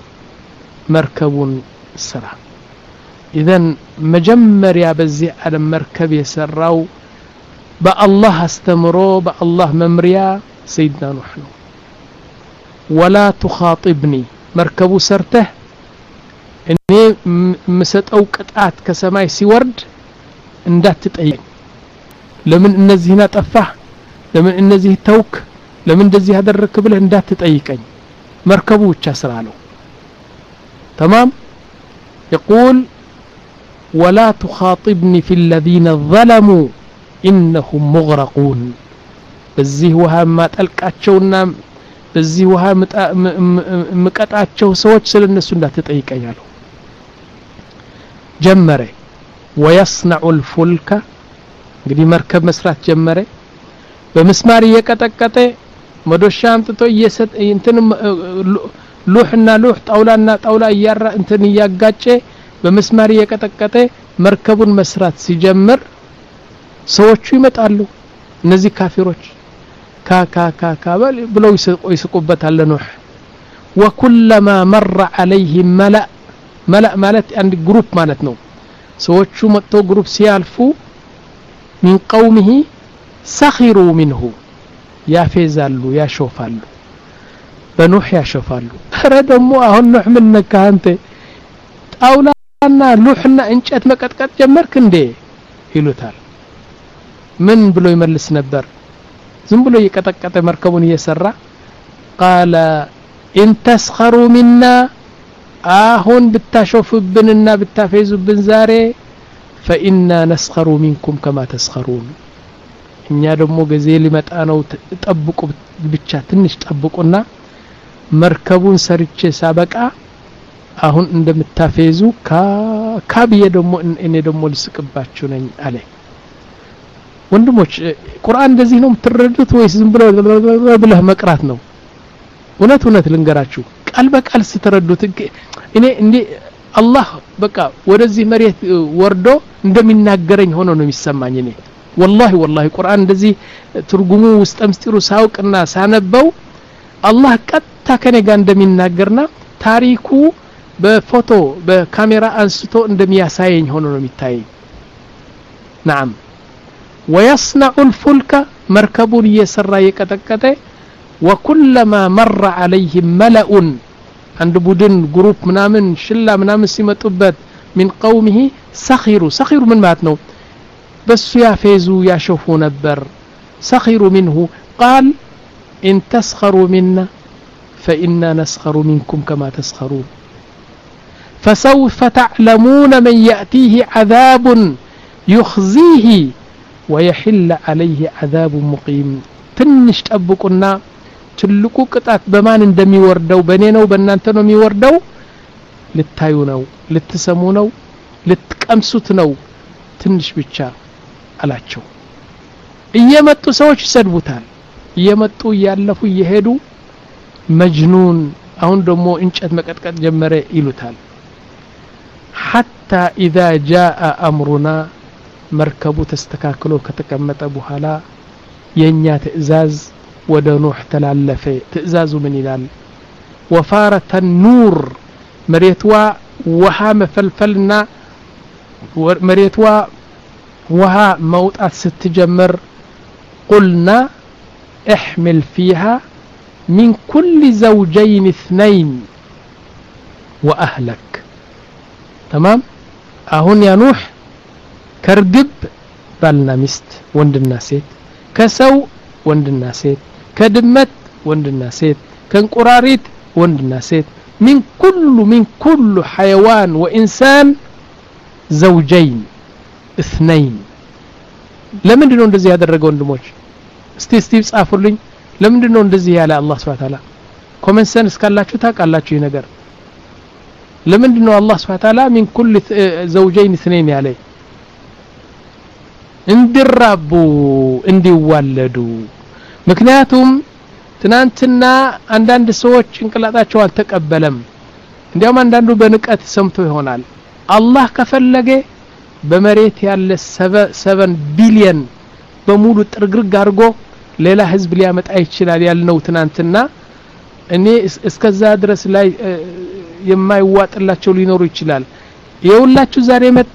መርከቡን ስራ ኢዘን መጀመሪያ በዚህ ዓለም መርከብ የሰራው በአላህ አስተምሮ በአላህ መምሪያ ሰይድና ኑህ ነው ولا تخاطبني መርከቡ ሰርተህ እኔ መሰጠው ቅጣት ከሰማይ ሲወርድ እንዳትጠይቅ ለምን እነዚህና ጠፋህ ለምን እነዚህ ተውክ ለምን እንደዚህ አደረክ ብለህ እንዳትጠይቀኝ مركبو تشسرالو تمام يقول ولا تخاطبني في الذين ظلموا إنهم مغرقون بزيه وها ما تلقاتشونا بزيه وها مقطعاتشو سوچ سل الناس እንዳትጠይቀኝ አለው ጀመረ ويصنع الفلك እንግዲህ መርከብ መስራት ጀመረ በመስማር እየቀጠቀጠ መዶሻ አምጥቶ እየሰጥ እንትን ሉህና ሉህ ጣውላና ጣውላ ያራ እንትን ያጋጨ በመስማር እየቀጠቀጠ መርከቡን መስራት ሲጀምር ሰዎቹ ይመጣሉ እነዚህ ካፊሮች ካ ካ ካ ካ ብለው ይስቁበታል ኑህ وكلما مر عليه ملأ ملأ ማለት አንድ ግሩፕ ማለት ነው ሰዎቹ መጥቶ ግሩፕ ሲያልፉ من قومه سخروا منه ያፌዛሉ ያሾፋሉ በኑህ ያሾፋሉ ኧረ ደሞ አሁን ኑህ ምን ነካ አንተ ጣውላና ሉህና እንጨት መቀጥቀጥ ጀመርክ እንዴ ይሉታል ምን ብሎ ይመልስ ነበር ዝም ብሎ እየቀጠቀጠ መርከቡን እየሰራ قال ان تسخروا منا አሁን ብታሾፍብንና ብታፌዙብን ዛሬ فإنا نسخر منكم كما تسخرون እኛ ደግሞ ገዜ ሊመጣ ነው ጠብቁ ብቻ ትንሽ ጠብቁና መርከቡን ሰርቼ ሳበቃ አሁን እንደምታፌዙ ካ ካብየ ደግሞ እኔ ደግሞ ልስቅባችሁ ነኝ አለ ወንድሞች ቁርአን እንደዚህ ነው የምትረዱት ወይስ ዝም ብሎ ብለህ መቅራት ነው እውነት እውነት ልንገራችሁ ቃል በቃል ስትረዱት እኔ እንዴ አላህ በቃ ወደዚህ መሬት ወርዶ እንደሚናገረኝ ሆኖ ነው የሚሰማኝ እኔ والله والله القرآن እንደዚህ ትርጉሙ ውስጥ ምስጢሩ ሳውቅና ሳነበው አላህ ቀጥታ ከኔ ጋር እንደሚናገርና ታሪኩ በፎቶ በካሜራ አንስቶ እንደሚያሳየኝ ሆኖ ነው የሚታየኝ نعم ويصنع الفلك مركبون يسرى يقطقطه وكلما مر عليهم ملأ عند بدن جروب منامن شلا منامن ሲመጡበት من قومه سخروا سخروا من ማለት ነው بس يافيزوا يشوفوا نبر سخروا منه قال إن تسخروا منا فإنا نسخر منكم كما تسخرون فسوف تعلمون من يأتيه عذاب يخزيه ويحل عليه عذاب مقيم تنش تأبقنا ትልቁ ቅጣት በማን እንደሚወርደው በኔ ነው በእናንተ ነው የሚወርደው ልታዩ ነው ልትሰሙ ነው ልትቀምሱት ነው ትንሽ ብቻ አላቸው እየመጡ ሰዎች ይሰድቡታል እየመጡ ያለፉ እየሄዱ መጅኑን አሁን ደግሞ እንጨት መቀጥቀጥ ጀመረ ይሉታል حتى إذا جاء أمرنا مركቡ ተስተካክሎ ከተቀመጠ በኋላ የኛ ትእዛዝ ወደ ኑህ ተላለፈ ትእዛዙ ምን ይላል وفارت النور መሬትዋ ውሃ መፈልፈልና መሬትዋ ውሃ መውጣት ስትጀምር قلنا احمل فيها من كل زوجين اثنين وأهلك تمام አሁን ያ ኑህ ከርግብ ባልና ሚስት ወንድና ሴት ከሰው ወንድና ሴት ከድመት ወንድና ሴት ከንቁራሪት ወንድና ሴት من كل من كل حيوان وإنسان زوجين اثنين ለምንድነው እንደዚህ ያደረገው ወንድሞች እስቲ እስቲ ጻፉልኝ ለምንድነው እንደዚህ ያለ አላህ Subhanahu Wa Ta'ala ኮመን ሰንስ ካላችሁ ታውቃላችሁ ይሄ ነገር ለምንድነው አላህ Subhanahu Wa Ta'ala من كل زوجين اثنين ያለ እንዲራቡ እንዲዋለዱ ምክንያቱም ትናንትና አንዳንድ ሰዎች እንቅላታቸው አልተቀበለም እንዲያውም አንዳንዱ በንቀት ሰምቶ ይሆናል አላህ ከፈለገ በመሬት ያለ ሰቨን ቢሊየን በሙሉ ጥርግርግ አድርጎ ሌላ ህዝብ ሊያመጣ ይችላል ያልነው ትናንትና እኔ እስከዛ ድረስ ላይ የማይዋጥላቸው ሊኖሩ ይችላል የሁላችሁ ዛሬ መጣ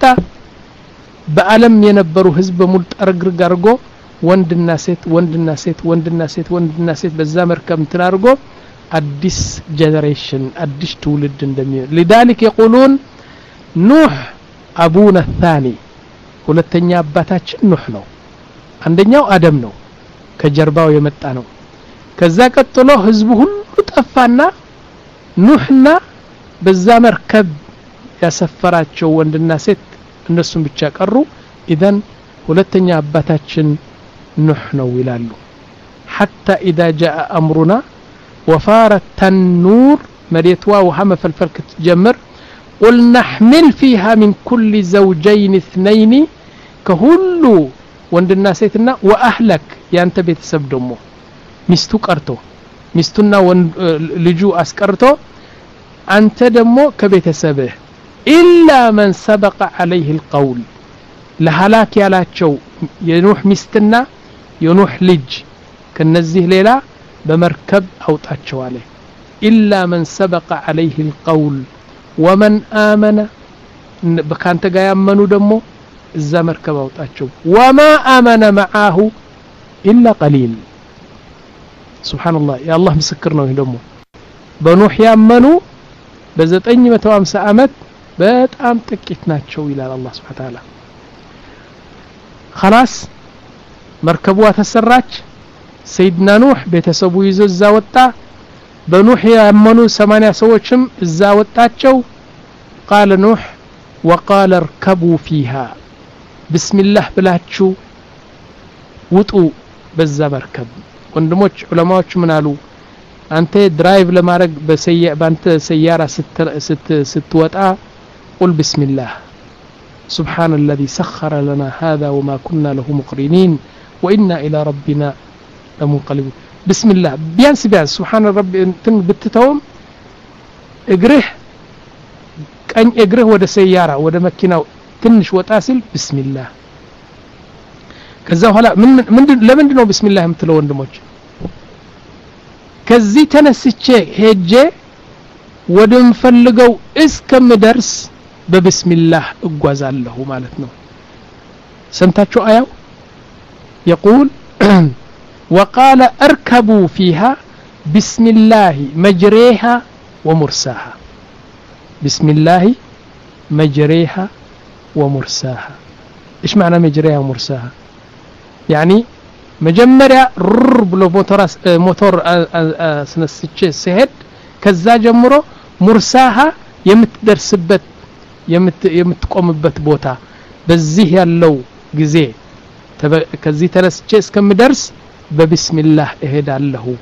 በአለም የነበሩ ህዝብ በሙሉ ጥርግርግ አድርጎ ወንድና ሴት ወንድና ሴት ወንድና ሴት ወንድና ሴት በዛ መርከብ ተናርጎ አዲስ ጀነሬሽን አዲስ ትውልድ እንደሚሆን لذلك يقولون نوح ابونا الثاني ሁለተኛ አባታችን ኑህ ነው አንደኛው አደም ነው ከጀርባው የመጣ ነው ከዛ ቀጥሎ ህዝቡ ሁሉ ጠፋና ኑህና በዛ መርከብ ያሰፈራቸው ወንድና ሴት እነሱም ብቻ ቀሩ ኢዘን ሁለተኛ አባታችን ኑህ ነው ይላሉ حتى اذا جاء امرنا وفارت النور مريتوا وهم فلفل كتجمر قلنا احمل فيها من كل زوجين اثنين كهلو وندنا سيتنا واهلك ያንተ ቤተሰብ ደሞ ሚስቱ ቀርቶ ሚስቱና ልጁ አስቀርቶ አንተ ደሞ ከቤተሰብህ إلا من سبق عليه القول لهلاك ያላቸው የኑህ ሚስትና የኑህ ልጅ ከነዚህ ሌላ በመርከብ አውጣቸው አለ إلا من سبق عليه القول ومن آمن በካንተ ጋር ያመኑ ደሞ እዛ መርከብ አውጣቸው وما آمن معه إلا قليل سبحان الله يا الله مسكر ነው ደሞ በኑህ ያመኑ በ950 አመት በጣም ጥቂት ናቸው ይላል አላህ Subhanahu Wa Ta'ala خلاص መርከቧ ተሰራች ሰይድና ኑህ ቤተሰቡ ይዞ እዛ ወጣ በኑህ ያመኑ ሰማንያ ሰዎችም እዛ ወጣቸው قال نوح وقال اركبوا فيها بسم الله ብላችሁ ውጡ በዛ መርከብ ወንድሞች ዑለማዎች ምን አሉ አንተ ድራይቭ ለማድረግ በሰያ ባንተ ሰያራ ስትወጣ قل بسم الله سبحان الذي سخر لنا هذا وما كنا له مقرنين وإنا إلى ربنا لمنقلبون بسم الله بيانس بيانس سبحان ربي انتن بتتوم اجره كان اجره ወደ ሰያራ ወደ መኪናው ትንሽ ወጣ ሲል بسم الله ከዛ ኋላ ምን ምን ለምንድን ነው بسم الله የምትለው ወንድሞች ከዚህ ተነስቼ ሄጄ ወደምፈልገው እስከምደርስ ببسم الله اغوازالله ማለት ነው ሰምታችሁ አያው يقول وقال اركبوا فيها بسم الله مجريها ومرساها بسم الله مجريها ومرساها ايش معنى مجريها ومرساها يعني مجمريا رر بلو موتور موتور سنسچ سهد ከዛ ጀምሮ ሙርሳሃ የምትደርስበት የምትቆምበት ቦታ በዚህ ያለው ጊዜ ከዚህ ተነስቼ እስከምደርስ በቢስሚላህ እሄዳለሁ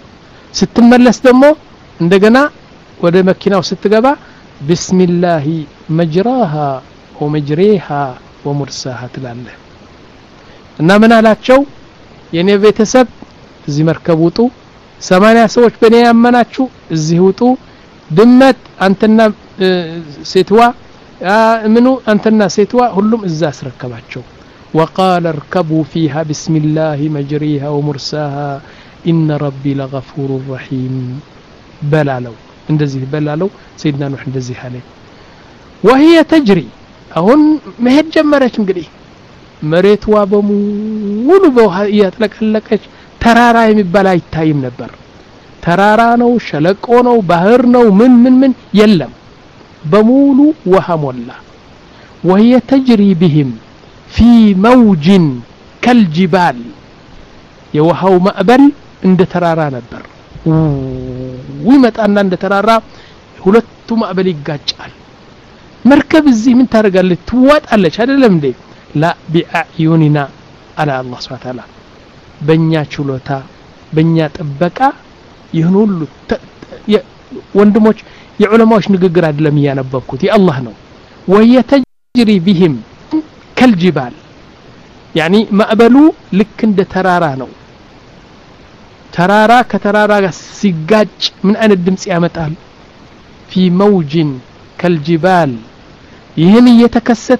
ስትመለስ ደግሞ እንደገና ወደ መኪናው ስትገባ ቢስሚላሂ መጅራሃ ወመጅሪሃ ወሙርሳሃ ትላለህ እና ምን አላቸው የኔ ቤተሰብ እዚህ መርከብ ውጡ ሰማንያ ሰዎች በኔ ያመናችሁ እዚህ ውጡ ድመት አንተና ሴትዋ ምኑ አንተና ሴትዋ ሁሉም እዛ አስረከባቸው وقال اركبوا فيها بسم الله مجريها ومرساها إن ربي لغفور رحيم بلالو እንደዚህ በላለው سيدنا نوح እንደዚህ አለ وهي تجري አሁን መሄድ ጀመረች እንግዲህ መሬቷ በሙሉ በውሃ ያጥለቀለቀች ተራራ የሚባል አይታይም ነበር ተራራ ነው ሸለቆ ነው ባህር ነው ምን ምን ምን የለም በሙሉ ውሃ ሞላ وهي تجري بهم في موج كالجبال የውሃው ማዕበል እንደ ተራራ ነበር ወይመጣና እንደ ተራራ ሁለቱ ማዕበል ይጋጫል መርከብ እዚህ ምን ታረጋለች ትዋጣለች አይደለም እንዴ لا بأعيننا على الله سبحانه وتعالى በእኛ ችሎታ በእኛ ጥበቃ ይሁን ሁሉ ወንድሞች የዑለማዎች ንግግር አይደለም ያነበብኩት የአላህ ነው ويتجري بهم كالجبال يعني ማዕበሉ ልክ እንደ ተራራ ነው ተራራ ከተራራ ጋር ሲጋጭ ምን አይነት ድምጽ ያመጣል في موج كالجبال ይህን እየተከሰተ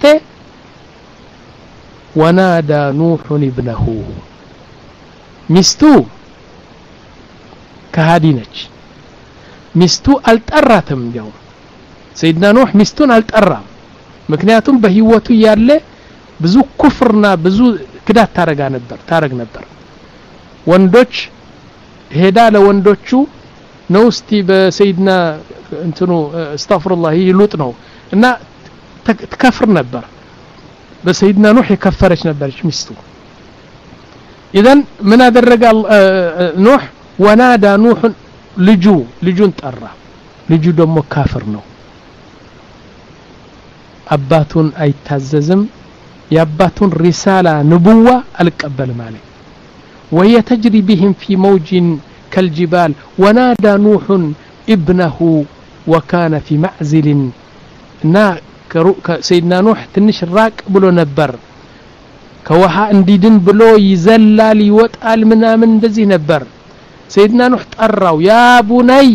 ونادى نوح ابنه ሚስቱ ከሃዲነች ሚስቱ አልጠራትም ያው سيدنا نوح ሚስቱን አልጠራም ምክንያቱም በህይወቱ ያለ ብዙ ኩፍርና ብዙ ክዳት ታረጋ ነበር ታረግ ነበር ወንዶች ሄዳ ለወንዶቹ ነው እስቲ በሰይድና እንትኑ استغفرالله ይሉጥ ነው እና ተከፍር ነበር በሰይድና ኑህ የከፈረች ነበርች ሚስቱ اذا من አደረገ ኑህ ونادى نوح ልጁ ልጁን ጠራ ልጁ ደግሞ ካፍር ነው አባቱን አይታዘዝም የአባቱን ሪሳላ ንቡዋ አልቀበልም አለ وهي تجري بهم في موج كالجبال ونادى نوح ابنه وكان في معزل نا سيدنا نوح ትንሽ ራቅ ብሎ ነበር ከውሃ እንዲድን ብሎ ይዘላል ይወጣል ምናምን እንደዚህ ነበር سيدنا نوح ጠራው ያ ቡነይ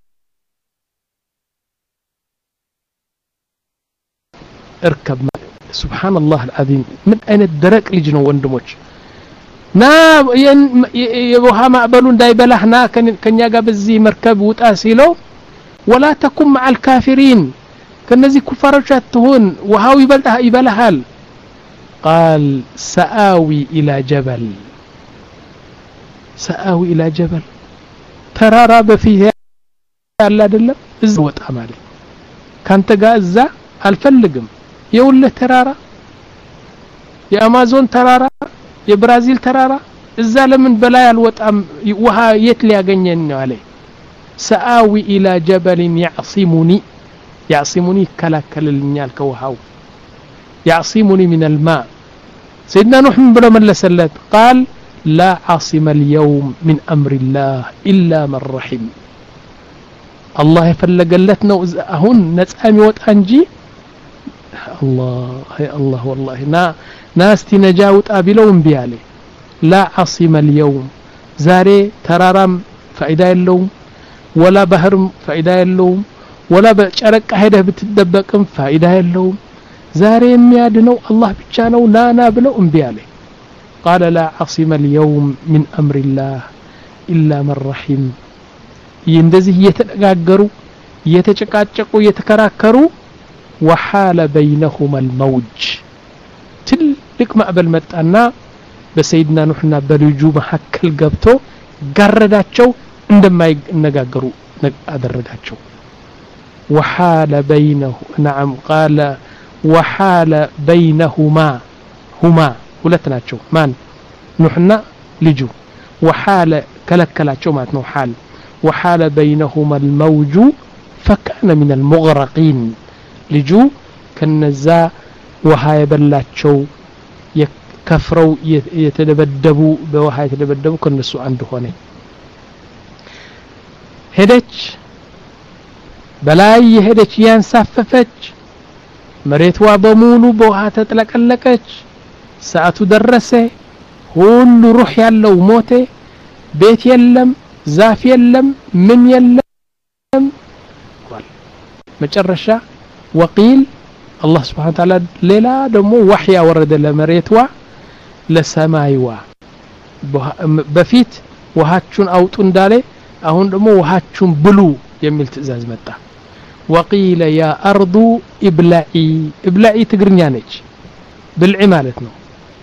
اركب سبحان الله العظيم من اين الدرق ልጅ ነው ወንድሞች ና የውሃ ማዕበሉ እንዳይበላህና ከኛ ጋር በዚህ መርከብ ውጣ ሲለው ولا تكن مع الكافرين ከነዚህ ኩፋሮች አትሁን ውሃው ይበልጣህ ይበላሃል قال سآوي إلى جبل سآوي إلى جبل ترارا بفيه ያለ አይደለም እዚህ ወጣ ማለት ካንተ ጋር እዛ አልፈልግም የውለ ተራራ የአማዞን ተራራ የብራዚል ተራራ እዛ ለምን በላይ አልወጣም ውሃ የት ሊያገኘኝ ነው አለ سآوي إلى جبل يعصمني يعصمني كلاكللنيال كوهاو يعصمني من الماء سيدنا نوح بلا ملسلت قال لا عاصم اليوم من أمر الله إلا من رحم الله يفلقلتنا هون نسأمي وتأنجي الله يا الله والله نا ناس تنجاوت أبلون بيالي لا عاصم اليوم زاري ترارم فإذا اللوم ولا بحر فإذا اللوم ولا بشرك هيدا بتدبقم فإذا اللوم زاري የሚያድነው الله ብቻ ነው ናና ብለው እምቢ አለ قال لا عاصم اليوم من امر الله الا من رحم እንደዚህ እየተነጋገሩ እየተጨቃጨቁ እየተከራከሩ وحال بينهما الموج ትልቅ ማዕበል መጣና በሰይድና ኑህና በልጁ መሐከል ገብቶ ጋረዳቸው እንደማይነጋገሩ አደረጋቸው وحال بينه نعم قال وحال بينهما هما ሁለት ናቸው ማን ኑህና ልጁ وحال ከለከላቸው ማለት ነው حال وحال بينهما الموج فكان من المغرقين ልጁ ከነዛ ውሃ የበላቸው የከፍረው የተደበደቡ በውሃ የተደበደቡ ከነሱ አንድ ሆነ ሄደች በላይ ሄደች ያንሳፈፈች መሬትዋ በሙሉ በውሃ ተጥለቀለቀች ሰዓቱ ደረሰ ሁሉ ሩህ ያለው ሞተ ቤት የለም ዛፍ የለም ምን የለም መጨረሻ ወቂል الله سبحانه وتعالى ليلا دمو وحي ورد لمريتوا لسمايوا بفيت وهاتشون اوطو እንዳለ አሁን ደግሞ وهاتشون ብሉ የሚል ትእዛዝ መጣ وقيل يا ارض ابلعي ابلعي ትግርኛ ነች ብልዒ ማለት ነው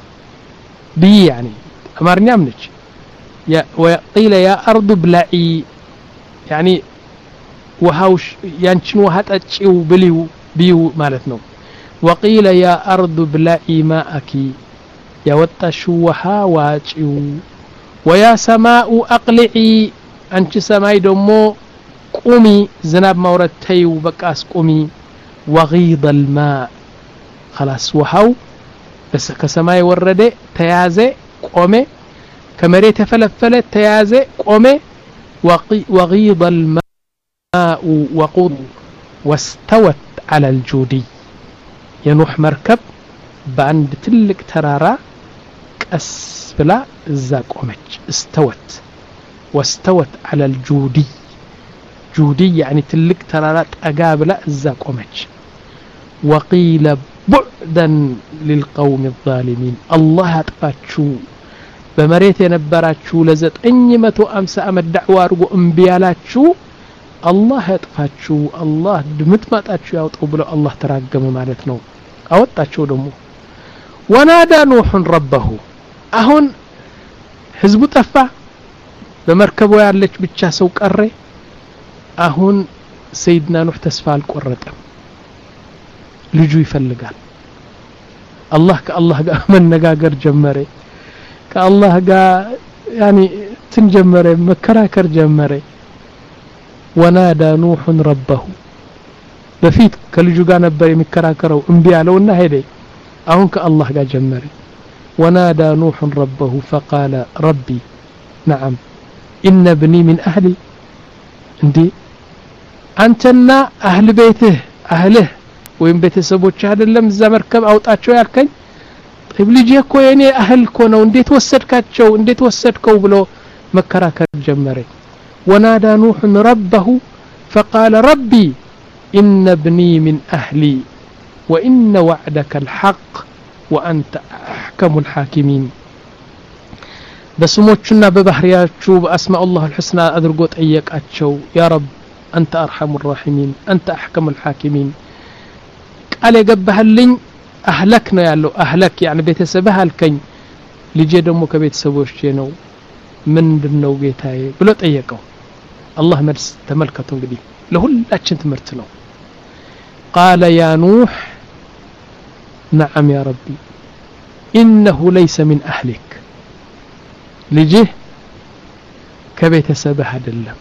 بي يعني አማርኛም ነች يا وقيل يا ارض ابلعي يعني وهاوش ያንቺን ውሃ ጠጪው ብሊው بيو مالتنا وقيل يا أرض بلعي ماءك يا وطشوها واجيو ويا سماء أقلعي أنت سماي دمو قومي زناب مورتيو بكاس قومي وغيض الماء خلاص وحاو بس كسماي ورده تيازي قومي كمريت فلفلت تيازي قومي وغيض الماء وقود واستوت على الجودي ينوح مركب باند تلك ترارا قس بلا اذا قومች استوت واستوت على الجودي جودي يعني تلك ترارا طغا بلا اذا قومች وقيل بعدا للقوم الظالمين الله ያጥፋችሁ በመሬት የነበራችሁ ለ950 ዓመት ዳዕዋ አድርጎ እምቢ ያላችሁ الله يطفاتشو الله دمتماتاتشو ياوطو بلو الله تراجم معناتنو اوطاتشو دمو ونادى نوح ربه اهون حزب طفا بمركبو يالچ بቻ سو قره اهون سيدنا نوح تسفى القرطم ልጁ ይፈልጋል الله كالله ጋር መነጋገር ጀመረ كالله ጋር يعني تنجمره مكراكر جمره ونادى نوح ربه بفيت كلجو غا نبر يمكراكرو انبي علونا هيدي اهون كالله غا جمري ونادى نوح ربه فقال ربي نعم ان ابني من اهلي عندي انتنا اهل بيته اهله وين بيتسبوچ አይደለም እዛ መርከብ አውጣቸው ያልከኝ طيب ልጄ እኮ የኔ اهل እኮ ነው እንዴት ወሰድካቸው እንዴት ወሰድከው ብሎ መከራከር ጀመረ ونادى نوح ربه فقال ربي إن ابني من أهلي وإن وعدك الحق وأنت أحكم الحاكمين بسموتشنا ببحرياتشو بأسماء الله الحسنى أدرقوت أيك أتشو يا رب أنت أرحم الراحمين أنت أحكم الحاكمين قال يقبها اللين أهلكنا يالو أهلك يعني بيتسبها الكين لجيدمو كبيتسبوش جينو من دنو جيتاي بلوت أيكو الله مرس تملكتون قدي لهلاችን ትምርት ነው قال يا نوح نعم يا ربي إنه ليس من أهلك لجه كبيتسبه አይደለም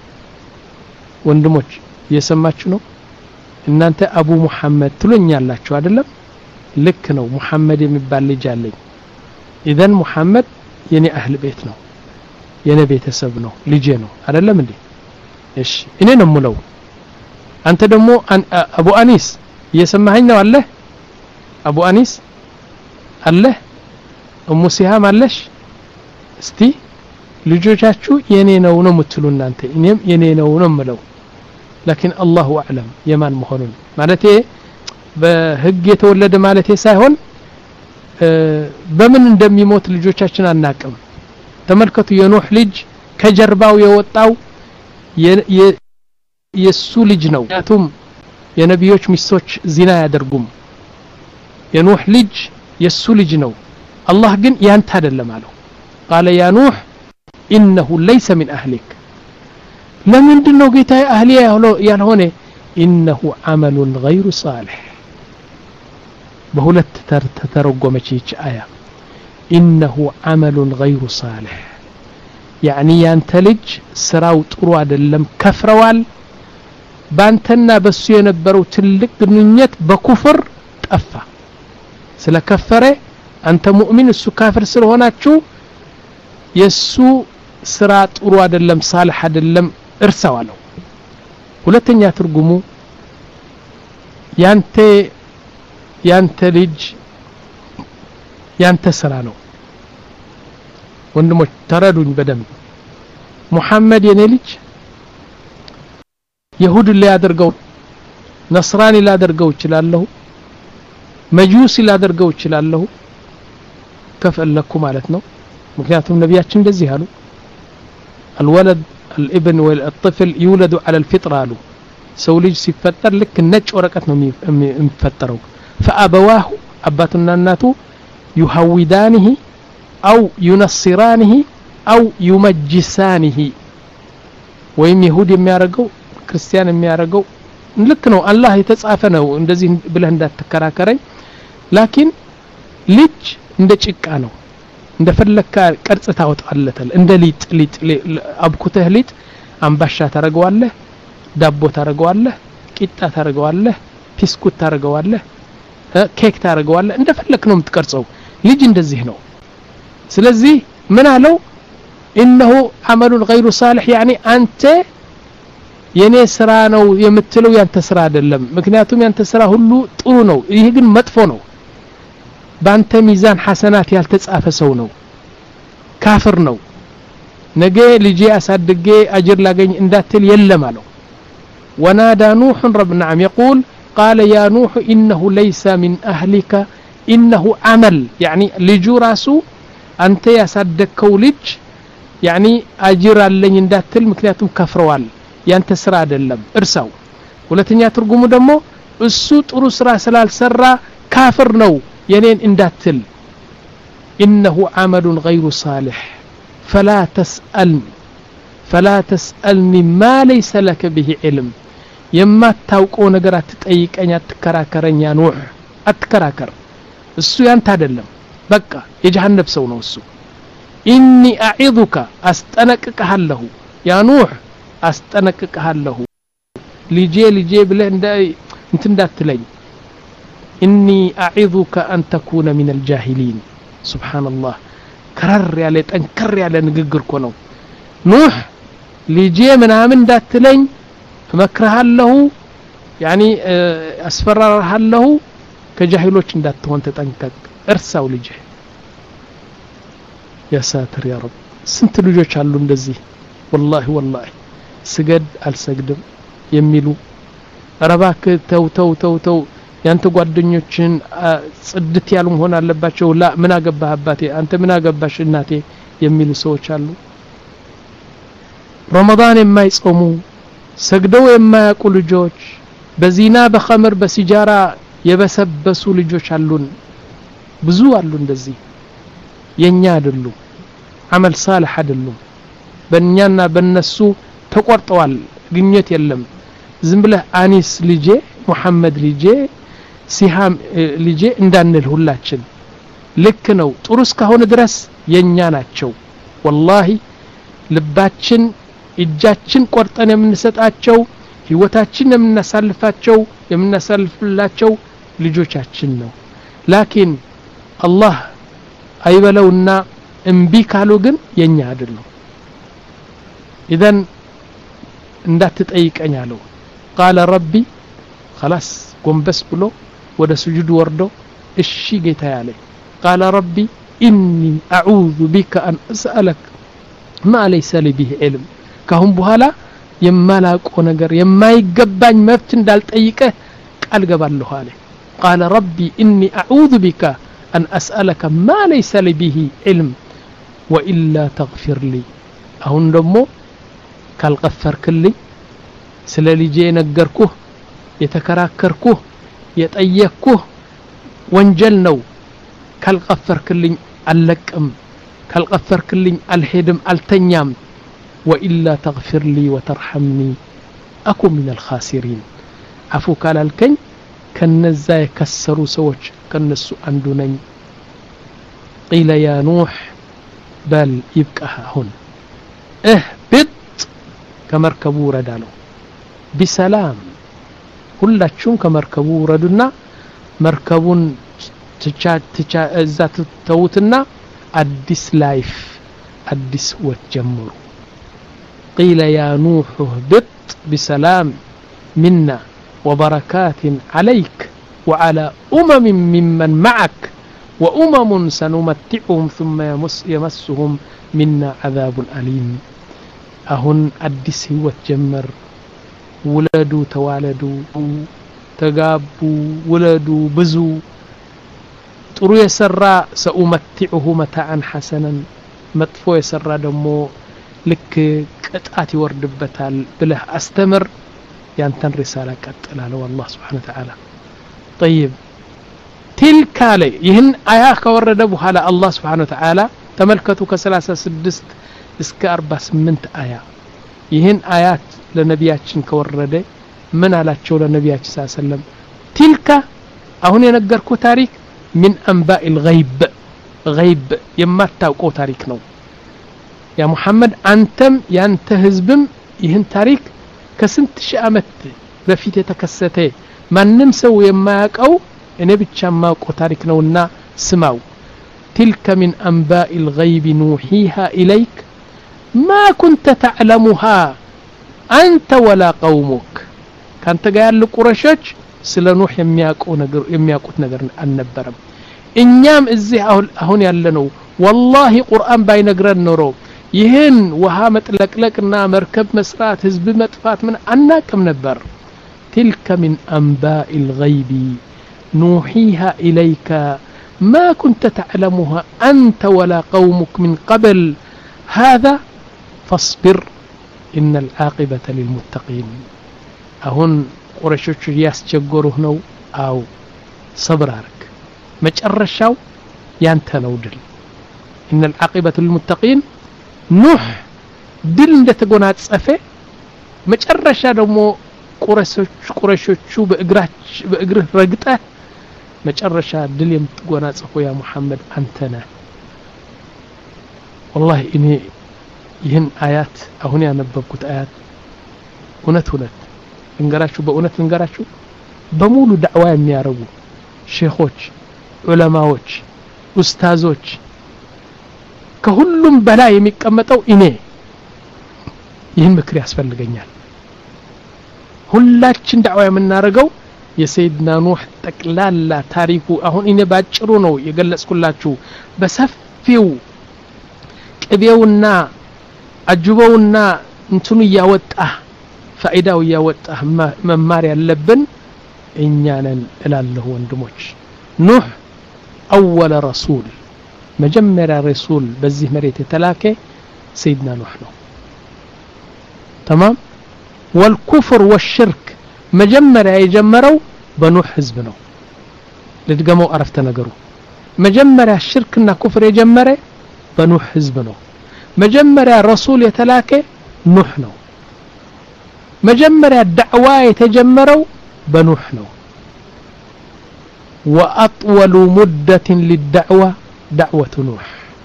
ወንድሞች እየሰማችሁ ነው እናንተ አቡ መሐመድ ትሉኛላችሁ አይደለም ልክ ነው መሐመድ የሚባል ልጅ አለኝ ኢዘን መሐመድ የኔ አህል ቤት ነው የኔ ቤተሰብ ነው ልጄ ነው አይደለም እንዴ እሺ እኔ ነው ሙለው አንተ ደግሞ አቡ አኒስ እየሰማኸኝ ነው አለ አቡ አኒስ አለ ኡሙ ሲሃም አለሽ እስቲ ልጆቻችሁ የኔ ነው ነው የምትሉ እናንተ እኔም የኔ ነው ነው የምለው لكن الله اعلم የማን መሆኑን ማለቴ በህግ የተወለደ ማለቴ ሳይሆን በምን እንደሚሞት ልጆቻችን አናቅም ተመልከቱ የኖህ ልጅ ከጀርባው የወጣው የሱ ልጅ ነው ያቱም የነቢዮች ሚስቶች ዚና ያደርጉም የኖህ ልጅ የሱ ልጅ ነው አላህ ግን ያንተ አይደለም አለው قال يا نوح انه ليس من اهلك لمندن ነው ጌታዬ አህሊ ያልሆነ انه عمل غير صالح በሁለት ተተረጎመች ይች አያ انه عمل غير صالح يعني ينتلج ስራው ጥሩ አይደለም ከፍረዋል ባንተና በሱ የነበረው ትልቅ ግንኙነት በኩፍር ጠፋ ስለከፈረ አንተ ሙእሚን እሱ ካፍር ስለሆናችሁ የሱ ስራ ጥሩ አይደለም ሳልህ አይደለም እርሳው አለው ሁለተኛ ትርጉሙ ያንተ ያንተ ልጅ ያንተ ስራ ነው ወንድሞች ተረዱኝ በደንብ ሙሐመድ የኔ ልጅ ይሁድ ሊያደርገው ነስራኒ ሊያደርገው ይችላል መጁሲ ሊያደርገው ይችላል ከፈለኩ ማለት ነው ምክንያቱም ነብያችን እንደዚህ አሉ الولد الابن والطفل يولد على الفطره አሉ ሰው ልጅ ሲፈጠር ልክ ነጭ ወረቀት ነው የሚፈጠረው فابواه አባቱና እናቱ يهودانه او ينصرانه او يمجسانه ወይም ይሁድ የሚያረጋው ክርስቲያን የሚያረጋው ልክ ነው አላህ የተጻፈ ነው እንደዚህ ብለህ እንዳትከራከረኝ ላኪን ልጅ እንደ ጭቃ ነው እንደፈለካ ቅርጽ ታወጣለታል እንደ ሊጥ ሊጥ አብኩተህ ሊጥ አምባሻ ታረጋዋለህ ዳቦ ታረጋዋለህ ቂጣ ታረጋዋለህ ቢስኩት ታረጋዋለህ ኬክ ታረጋዋለህ እንደፈለክ ነው የምትቀርጸው ልጅ እንደዚህ ነው ስለዚህ ምን አለው انه عمل غير صالح يعني አንተ የኔ ስራ ነው የምትለው ያንተ ስራ አይደለም ምክንያቱም ያንተ ስራ ሁሉ ጥሩ ነው ይሄ ግን መጥፎ ነው ባንተ ሚዛን ሐሰናት ያልተጻፈ ሰው ነው ካፍር ነው ነገ ልጅ አሳድጌ አጅር ላገኝ እንዳትል የለም አለው ونادى نوح رب نعم يقول قال يا نوح انه ليس من اهلك انه عمل يعني لجو راسو انت ያሳደከው ልጅ يعني አጅር አለኝ እንዳትል ምክንያቱም ከፍረዋል ያንተ ስራ አይደለም እርሳው ሁለተኛ ትርጉሙ ደግሞ እሱ ጥሩ ስራ ስላልሰራ ካፍር ነው የኔን እንዳትል انه عمل غير صالح فلا تسأل فلا تسألني ما ليس لك به علم የማታውቀው ነገር አትጠይቀኝ አትከራከረኝ ያ ኑህ አትከራከር እሱ ያንተ አይደለም በቃ የጀሃነም ሰው ነው እሱ إني أعظك أستنققሃለሁ ያ ኑህ أستنققሃለሁ ልጄ ልጄ ብለህ እንት እንዳትለኝ إني أعظك أن تكون من الجاهلين سبحان الله كرر ያለ ጠንከር ያለ ንግግር እኮ ነው ኑህ ልጄ ምናምን እንዳትለኝ መክረሃለሁ يعني አስፈራራሃለሁ ከጃሂሎች እንዳትሆን ተጠንቀቅ እርሳው ልጄ يا ساتر يا رب ስንት ልጆች አሉ እንደዚህ والله والله ስገድ አልሰግድም የሚሉ ረባክ ተው ተው ተው ተው ያንተ ጓደኞችን ጽድት ያሉ መሆን አለባቸው ላ ምን አገባህ አባቴ አንተ ምን አገባሽ እናቴ የሚሉ ሰዎች አሉ ረመዳን የማይጾሙ ሰግደው የማያውቁ ልጆች በዚና በኸምር በሲጃራ የበሰበሱ ልጆች አሉን ብዙ አሉ እንደዚህ የኛ አይደሉ አመል صالح አይደሉ በእኛና በእነሱ ተቆርጠዋል ግኝት የለም ዝም ብለህ አኒስ ልጄ ሙሐመድ ልጄ ሲሃም ልጄ እንዳንል ሁላችን ልክ ነው ጥሩ እስከሆነ ድረስ የኛ ናቸው والله ልባችን እጃችን ቆርጠን የምንሰጣቸው ህይወታችን የምናሳልፋቸው የምናሳልፍላቸው ልጆቻችን ነው ላኪን አላህ አይበለውና እንቢ ካሉ ግን የኛ አይደለም اذا እንዳትጠይቀኝ አለው قال ربي خلاص ጎንበስ ብሎ ወደ ስጁድ ወርዶ እሺ ጌታ ያለ قال ربي اني اعوذ بك ان اسالك ما ليس لي به علم ካሁን በኋላ የማላውቀው ነገር የማይገባኝ መፍት እንዳልጠይቀ ቃል ገባለሁ አለ قال ربي اني اعوذ بك ان اسالك ما ليس لي به علم والا تغفر لي አሁን ደግሞ ካልቀፈርክልኝ ስለ ልጄ ነገርኩህ የተከራከርኩህ የጠየቅኩህ ወንጀል ነው ካልቀፈርክልኝ አልለቅም ካልቀፈርክልኝ አልሄድም አልተኛም والا تغفر لي وترحمني اكون من الخاسرين عفو ካላልከኝ ከነዛ የከሰሩ ሰዎች ከነሱ አንዱ ነኝ قيل يا نوح بل يبقى هون اهبط ከመርከቡ ረዳለው بسلام ሁላችሁም ከመርከቡ ረዱና መርከቡን ትቻ ትቻ እዛ ተውትና አዲስ ላይፍ አዲስ ወት ጀምሩ قيل يا نوح اهبط بسلام منا وبركات عليك وعلى أمم ممن معك وأمم سنمتعهم ثم يمس يمسهم منا عذاب أليم أهن أدس هو تجمر ولدوا توالدوا تقابوا ولدوا بزوا ጥሩ የሰራ سأمتعه متاعا حسنا መጥፎ የሰራ ደግሞ ልክ ቅጣት ይወርድበታል ብለህ አስተምር ያንተን ሪሳላ ቀጥላለው አላህ Subhanahu Wa Ta'ala طيب تلك علي ይህን አያ ከወረደ በኋላ አላህ Subhanahu Wa Ta'ala ተመልከቱ ከ36 እስከ أربعة አያ ይህን አያት ለነቢያችን ከወረደ ምን አላቸው ለነቢያችን ሰለላሁ ዐለይሂ ወሰለም تلك አሁን የነገርኩ ታሪክ من أنباء الغيب غيب የማታውቀው ታሪክ ነው ያ ሙሐመድ አንተም ያንተ ህዝብም ይህን ታሪክ ከስንት ሺህ ዓመት በፊት የተከሰተ ማንንም ሰው የማያውቀው እኔ ብቻ ማውቀው ታሪክ ነውና ስማው تلك من أنباء الغيب نوحيها إليك ما كنت تعلمها أنت ولا قومك كانت قال قريش ስለ ኑህ የሚያውቀው ነገር የሚያውቁት ነገር አልነበረም እኛም እዚህ አሁን ያለነው والله ቁርአን ባይነግረን ኖሮ ይህን ውሃ መጥለቅለቅና መርከብ መስራት ህዝብ መጥፋት ምን አናቅም ነበር تلك من أنباء الغيب نوحيها إليك ما كنت تعلمها أنت ولا قومك من قبل هذا فاصبر إن العاقبة للمتقين أهون ቁረሾች ያስቸገሩህ ነው አው صبر አርክ መጨረሻው ያንተ ነው ድል ان العاقبه للمتقين ኑህ ድል እንደተጎናጸፈ መጨረሻ ደግሞ ቁረሾች ቁረሾቹ በእግራች በእግርህ ረግጠ መጨረሻ ድል የምትጎናጸፈው ያ መሐመድ አንተ ነህ والله እኔ ይህን አያት አሁን ያነበብኩት አያት እውነት እውነት እንገራችሁ በእውነት እንገራችሁ በሙሉ ዳዕዋ የሚያረጉ ሼኾች ዑለማዎች ኡስታዞች ከሁሉም በላይ የሚቀመጠው እኔ ይህን ምክር ያስፈልገኛል ሁላችን ዳዕዋ የምናረገው የሰይድና ኑህ ጠቅላላ ታሪኩ አሁን እኔ ባጭሩ ነው የገለጽኩላችሁ በሰፊው ቅቤውና አጅበውና እንትኑ ያወጣ فائداው ያወጣህ መማር ያለብን እኛ ነን እላለሁ ወንድሞች ኑህ اول رسول መጀመሪያ ረሱል በዚህ መሬት የተላከ سيدنا ኑህ ነው تمام والكفر والشرك መጀመሪያ የጀመረው በኑህ ህዝብ ነው ለድገመው አረፍተ ነገሩ መጀመሪያ ሽርክና ኩፍር የጀመረ በኑህ ህዝብ ነው መጀመሪያ ረሱል የተላከ ኑህ ነው مجمرة الدعوة يتجمروا بنوح نو وأطول مدة للدعوة دعوة نوح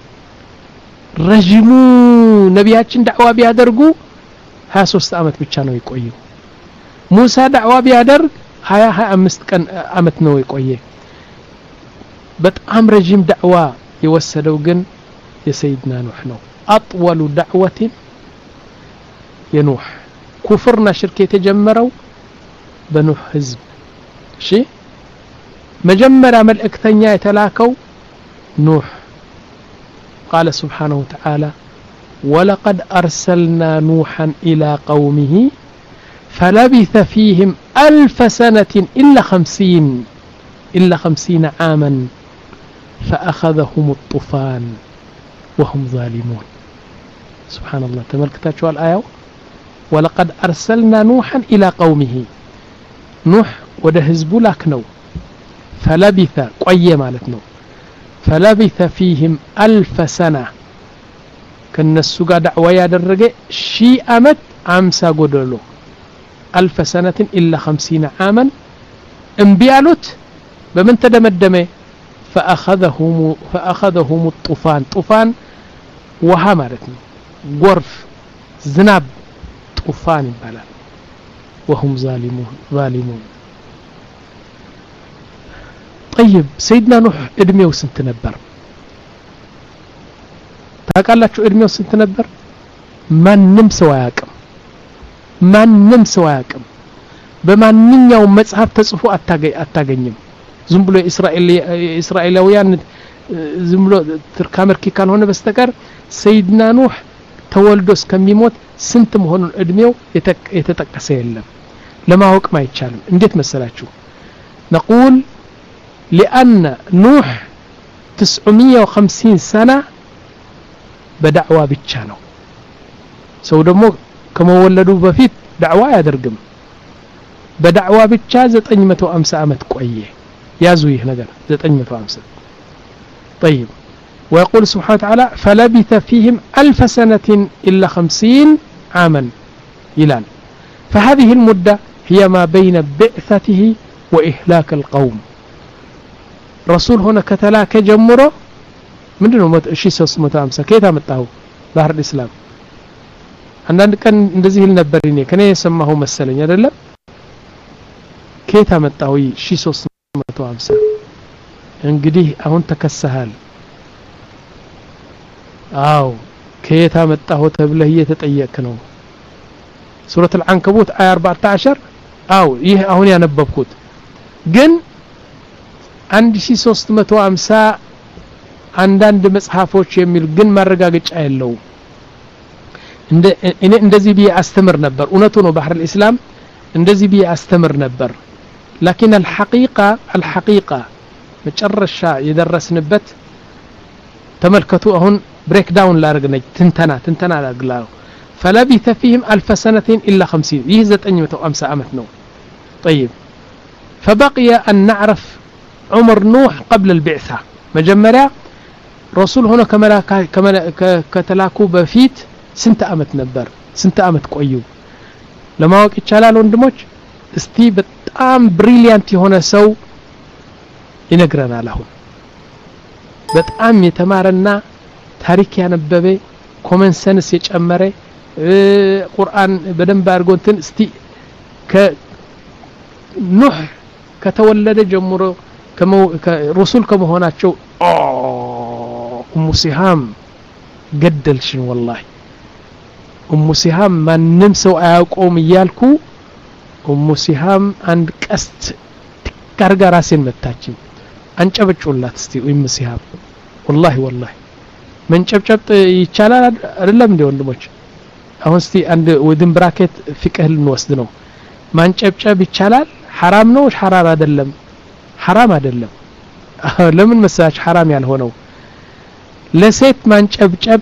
رجموا نبياتشن دعوة بيادرقوا ها سوست أمت بيتشانو يقويو موسى دعوة بيادرق هيا ها أمست كان أمت نو يقويه بت أم رجيم دعوة يوسدوا جن يا سيدنا نوح نو أطول دعوة يا نوح كفرنا شرك يتجمروا بنوح حزب شي مجمرة ملئكتنيا يتلاكوا نوح قال سبحانه وتعالى ولقد أرسلنا نوحا إلى قومه فلبث فيهم ألف سنة إلا خمسين إلا خمسين عاما فأخذهم الطوفان وهم ظالمون سبحان الله تملكتها شو الآية ولقد أرسلنا نوحا إلى قومه نوح وده حزبو لكنو فلبث قوية مالتنو فلبث فيهم ألف سنة كان السوق دعوة يادرقى شي أمت عمسا قدلو ألف سنة إلا خمسين عاما انبيالوت بمن تدمدمي فأخذهم, فأخذهم الطوفان طوفان وها مالتنو غرف زناب طوفان بلال وهم ظالمون ظالمون طيب سيدنا نوح ادميو سنت نبر ታውቃላችሁ እድሜው ስንት ነበር ማንም ሰው አያውቅም ማንም ሰው አያውቅም በማንኛውም መጽሐፍ ተጽፎ አታገኝም ዝም ብሎ እስራኤል እስራኤላውያን ዝም ብሎ ትርካመርኪ ካልሆነ በስተቀር ሰይድና ኑህ ተወልዶ እስከሚሞት ስንት መሆኑን እድሜው የተጠቀሰ የለም ለማወቅ ማይቻልም እንዴት መሰላችሁ نقول لأن نوح تسعمية وخمسين سنة بدعوة ብቻ ነው ሰው ደግሞ ከመወለዱ በፊት ዳዕዋ ያደርግም በዳዕዋ ብቻ ዘጠኝ መቶ ሃምሳ አመት ቆየ ያዙ ይህ ነገር ዘጠኝ መቶ ሃምሳ طيب ويقول سبحانه وتعالى فلبث فيهم ألف سنة إلا خمسين عاما يلان فهذه المدة هي ما بين بعثته وإهلاك القوم رسول هنا كتلاك جمره من دونه شيء سوسمة أمسا كيف متاه بحر الإسلام عندنا كان እንደዚህ ልነበርኝ ከኔ የሰማሁ መሰለኝ አይደለም كيف متاه شيء ሶስት መቶ ሃምሳ እንግዲህ አሁን ተከሰሃል አው كيف متاه ተብለህ እየተጠየቅ ነው ሱረቱ العنكبوت آية أربعة عشر አው ይሄ አሁን ያነበብኩት ግን አንድ ሺህ ሶስት መቶ ሃምሳ አንዳንድ መጽሐፎች የሚል ግን ማረጋገጫ የለው እንደ እኔ እንደዚህ ቢያ አስተምር ነበር እውነቱ ነው ባህር الاسلام እንደዚህ ቢያ አስተምር ነበር لكن الحقيقة الحقيقة መጨረሻ የደረስንበት ተመልከቱ አሁን بريك داون ላርግነኝ ትንተና ትንተና ላግላው فلبث فيهم ألف سنة إلا خمسين ይህ ዘጠኝ መቶ ሃምሳ አመት ነው طيب فبقي أن نعرف عمر نوح قبل البعثة مجمرة رسول هنا كما كتلاكو بفيت سنت أمت نبر سنت أمت قويو لما وقت يتشالال وندموش استي بتام بريليانتي هنا سو ينقرنا لهم بتام يتمارنا تاريخ ينببه كومن سنس يجمره اه قرآن بدن بارغونتن استي ك نوح ከተወለደ ጀምሮ ከረሱል ከመሆናቸው ኡሙ ሲሃም ገደልሽን والله ኡሙ ሲሃም ማንም ሰው አያውቀውም ይያልኩ ኡሙ ሲሃም አንድ ቀስት ጋርጋ ራሴን መታችኝ አንጨብጭውላት እስቲ ኡሙ ሲሃም والله والله መንጨብጨብ ይቻላል አይደለም እንደ ወንድሞች አሁን እስቲ አንድ ወድን ብራኬት ፍቅህ ልንወስድ ነው ማንጨብጨብ ይቻላል حرام ነው حرام አይደለም حرام አይደለም ለምን መሳች حرام ያልሆነው ለሴት ማንጨብጨብ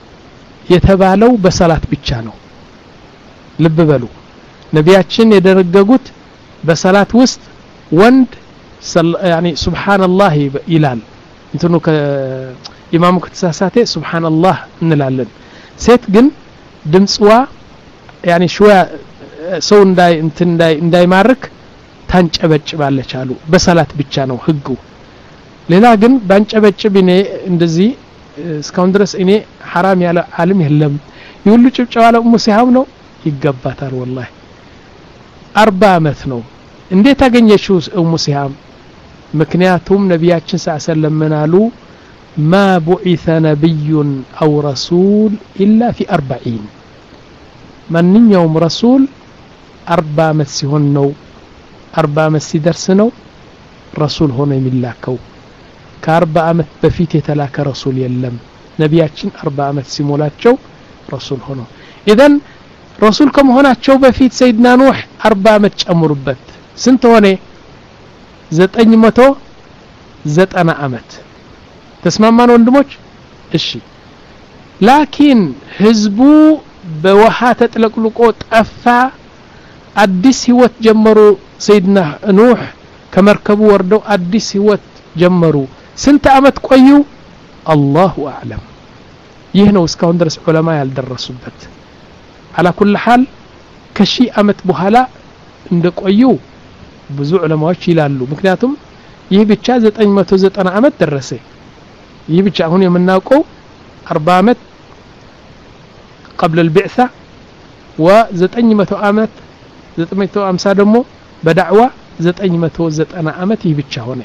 የተባለው በሰላት ብቻ ነው ልብ በሉ ነቢያችን የደረገጉት በሰላት ውስጥ ወንድ يعني سبحان الله ይላል እንትኑ ከኢማሙ ከተሳሳተ سبحان الله እንላለን ሴት ግን ድምጽዋ يعني شويه ሰው እንዳይ እንትን እንዳይ እንዳይማርክ ታንጨበጭባለች አሉ በሰላት ብቻ ነው ህጉ ሌላ ግን ባንጨበጭብ እኔ እንደዚህ እስካሁን ድረስ እኔ حرام ያለ ዓለም የለም ይሁሉ ጭብጨባ ለኡሙ ሲሃም ነው ይገባታል والله አርባ አመት ነው እንዴት አገኘችው ኡሙ ሲሃም ምክንያቱም ነቢያችን ሰለላሁ ዐለይሂ ወሰለም ምናሉ ما بعث نبي أو رسول إلا في أربعين من يوم رسول أربع مسيهن نو أربع مسي درس نو رسول هنا يملاكو كأربع أمت بفيت يتلاك رسول يلم نبياتشن أربع أمت سيمولاتشو رسول هنا إذن رسول كم هنا تشو بفيت سيدنا نوح أربع أمت أمربت سنت هنا زت أني متو زت أنا أمت تسمع ما نوندموش إشي لكن حزبو بوحات تلقلقوت أفا أدس هوت جمرو سيدنا نوح كمركبو وردو أدس هوت جمرو سنت أمت قويو الله أعلم يهنو اسكاون درس علماء يالدرسوا بت على كل حال كشي أمت بهلا عندك قويو بزو علماء يلالو مكنياتهم ይህ ብቻ ዘጠኝ መቶ ዘጠና አመት ደረሰ ይህ ብቻ አሁን የምናውቀው አርባ አመት قبل البعثة وزتني متو أمت زتني متو أمسا دمو بدعوة زتني متو زتنا أمت يبتشا هنا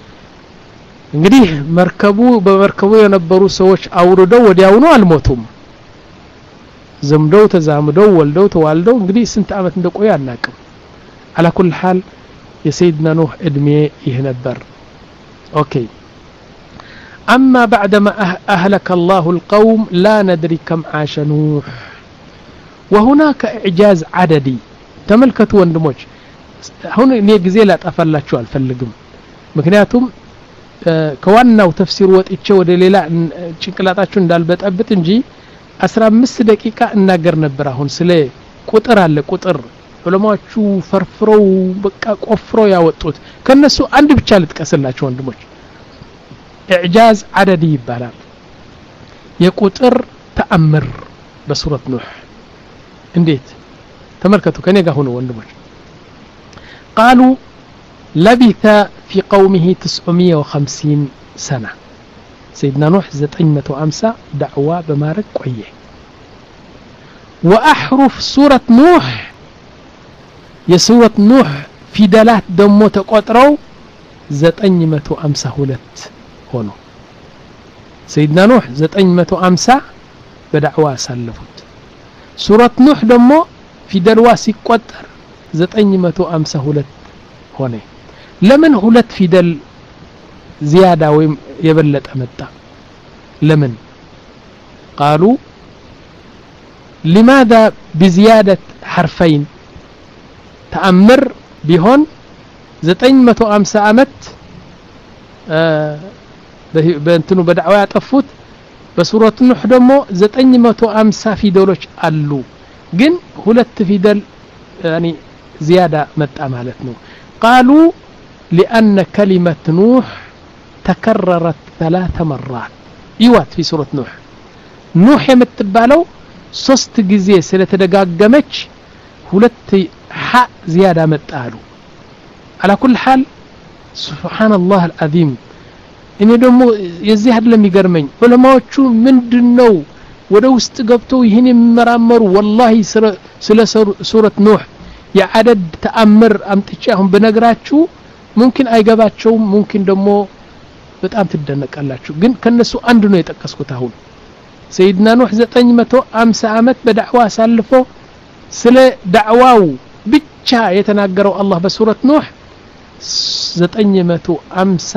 እንግዲህ መርከቡ በመርከቡ የነበሩ ሰዎች አውርደው ወዲያውኑ አልሞቱም ዘምደው ተዛምደው ወልደው ተዋልደው እንግዲህ ስንት አመት እንደቆዩ አናውቅም على كل حال يسيدنا نوح ادمي يهنبر اوكي اما بعدما اهلك الله القوم لا ندري كم عاش نوح وهناك اعجاز عددي تملكتوا وندموش هون እኔ ጊዜ ላጣፋላችሁ አልፈልግም ምክንያቱም ከዋናው ተፍሲር ወጥቼ ወደ ሌላ ጭንቅላታችሁ እንዳልበጠብጥ እንጂ አስራ አምስት ደቂቃ እናገር ነበር አሁን ስለ ቁጥር አለ ቁጥር ዑለማዎቹ ፈርፍረው በቃ ቆፍረው ያወጡት ከነሱ አንድ ብቻ ልጥቀስላችሁ ወንድሞች ኢዕጃዝ አደዲ ይባላል የቁጥር ተአምር በሱረት ኑህ እንዴት ተመልከቱ ከኔ ጋር ሆኖ ወንድሞች قالوا لبث في قومه تسعمية وخمسين سنة سيدنا نوح زتين متو أمسا دعوة بمارك قوية وأحرف سورة نوح يسورة نوح في دلات دمو تقوترو زتين متو أمسا هولت هونو سيدنا نوح زتين متو أمسا بدعوة سلفت سورة نوح دمو في دلواسي قوتر زتين متو أمسا هولت هوني لمن هولت في دل زيادة ويبلت أمتا لمن قالوا لماذا بزيادة حرفين تأمر بهون زتين متو أمسا أمت آه بنتنو بدعوة أفوت بسورة نوح دمو زتين متو أمسا في دولوش ألو جن هولت في دل يعني زيادة مت أمالتنو قالوا لأن كلمة نوح تكررت ثلاث مرات يوات في سورة نوح نوح يمتبالو ሶስት ጊዜ ስለተደጋገመች ሁለት ሐ زيادة መጣሉ على كل حال سبحان الله العظيم እኔ ደግሞ የዚህ አይደለም ይገርመኝ ዑለማዎቹ ምንድነው ወደ ውስጥ ገብተው ይሄን የሚመራመሩ والله ስለ ሱረት ኑህ የዓደድ ተአምር አምጥቼ አሁን በነግራችሁ ممكن አይገባቸው ممكن ደግሞ በጣም ትደነቃላችሁ ግን ከነሱ አንድ ነው የጠቀስኩት አሁን سيدنا نوح ዘጠኝ መቶ አምሳ አመት በዳዕዋ አሳልፎ ስለ ዳዕዋው ብቻ የተናገረው አላህ በሱረት ኑህ ዘጠኝ መቶ አምሳ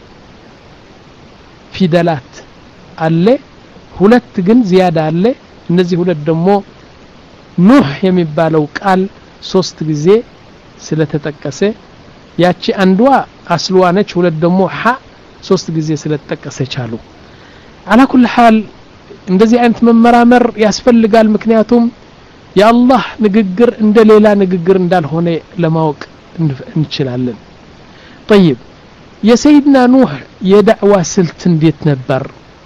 ፊደላት አለ ሁለት ግን زيادة አለ እነዚህ ሁለት ደግሞ ኑህ የሚባለው ቃል ሶስት ጊዜ ስለተጠቀሰ ያቺ አንዷ አስሏ ነች ሁለት ደግሞ ሐ ሶስት ጊዜ ስለተጠቀሰች አሉ على كل حال እንደዚህ አይነት መመራመር ያስፈልጋል ምክንያቱም የአላህ ንግግር እንደ ሌላ ንግግር እንዳልሆነ ለማወቅ እንችላለን طيب የሰይድና ኑህ የዳዕዋ ስልት እንዴት ነበር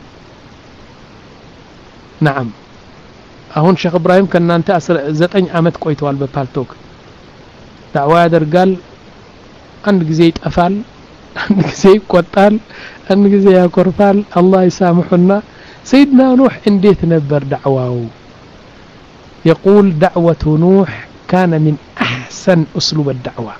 نعم አሁን ሼክ ኢብራሂም ከናንተ ዘጠኝ አመት ቆይተዋል በፓልቶክ ዳዕዋ ያደርጋል አንድ ጊዜ ይጠፋል አንድ ጊዜ ይቆጣል አንድ ጊዜ ያኮርፋል አላህ ይሳምሁና سيدنا نوح انديت نبر دعواه يقول دعوة نوح كان من أحسن أسلوب الدعوة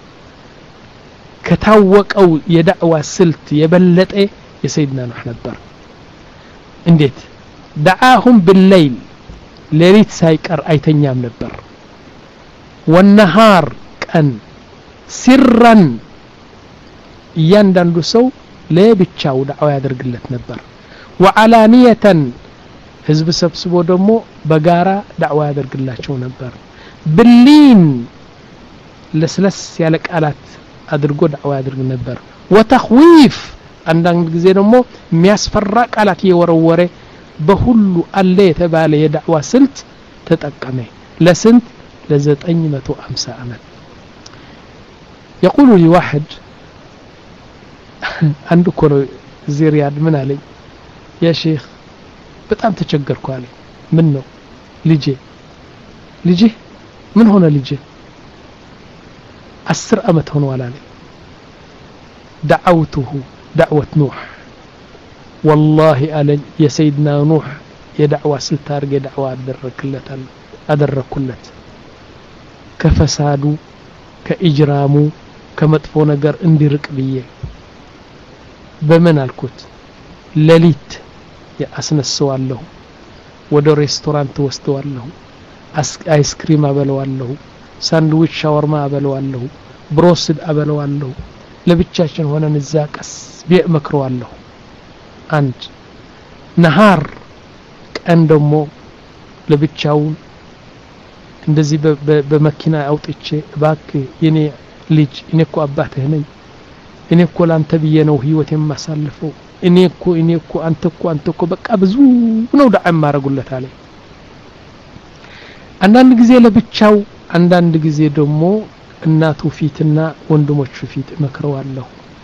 كتاوك أو يدعوة سلت يبلت إيه يا سيدنا نوح نبر انديت دعاهم بالليل ليلت سايكر أي تنيام نبر والنهار كان سرا يندن دسو ليه بتشاو دعوة يدر قلت نبر وعلانية حزب سبسبو دمو بقارة دعوة يدرق الله شو نبر باللين لسلس يالك آلات أدرقو دعوة يدرق نبر وتخويف عندنا زي دمو مياسفرق آلات يوروري بهلو اللي تبالي دعوة سلت تتأكمي لسنت لزت أنيمة أمسى أمد يقول لي واحد عنده كورو زي رياض من علي يا شيخ بتام تشجركوا علي منه لجي لجي من هنا لجي عشر أمت هنا ولا لي دعوته دعوة نوح والله ألن يا سيدنا نوح يا دعوة سلتار يا دعوة أدركلت أدركلت كفسادو كإجرامو كمطفو نجر اندرك بيه بمن الكوت لليت يا أسنسوا له ወደ ሬስቶራንት ወስደዋለሁ አይስክሪም አበለዋለሁ ሳንድዊች ሻወርማ አበለዋለሁ ብሮስድ አበለዋለሁ ለብቻችን ሆነን እዛ ቀስ ቢመክረዋለሁ አንድ ነሃር ቀን ደግሞ ለብቻው እንደዚህ በመኪና አውጥቼ ባክ የኔ ልጅ እኔ እኮ አባትህ ነኝ እኔ እኮ ላንተ ብዬ ነው ህይወት የማሳልፈው እኔ እኮ እኔ እኮ አንተ እኮ አንተ እኮ በቃ ብዙ ነው ዳዓ ማረጉለት አለ አንዳንድ ጊዜ ለብቻው አንዳንድ ጊዜ ደግሞ እናቱ ፊትና ወንድሞቹ ፊት መክረዋለሁ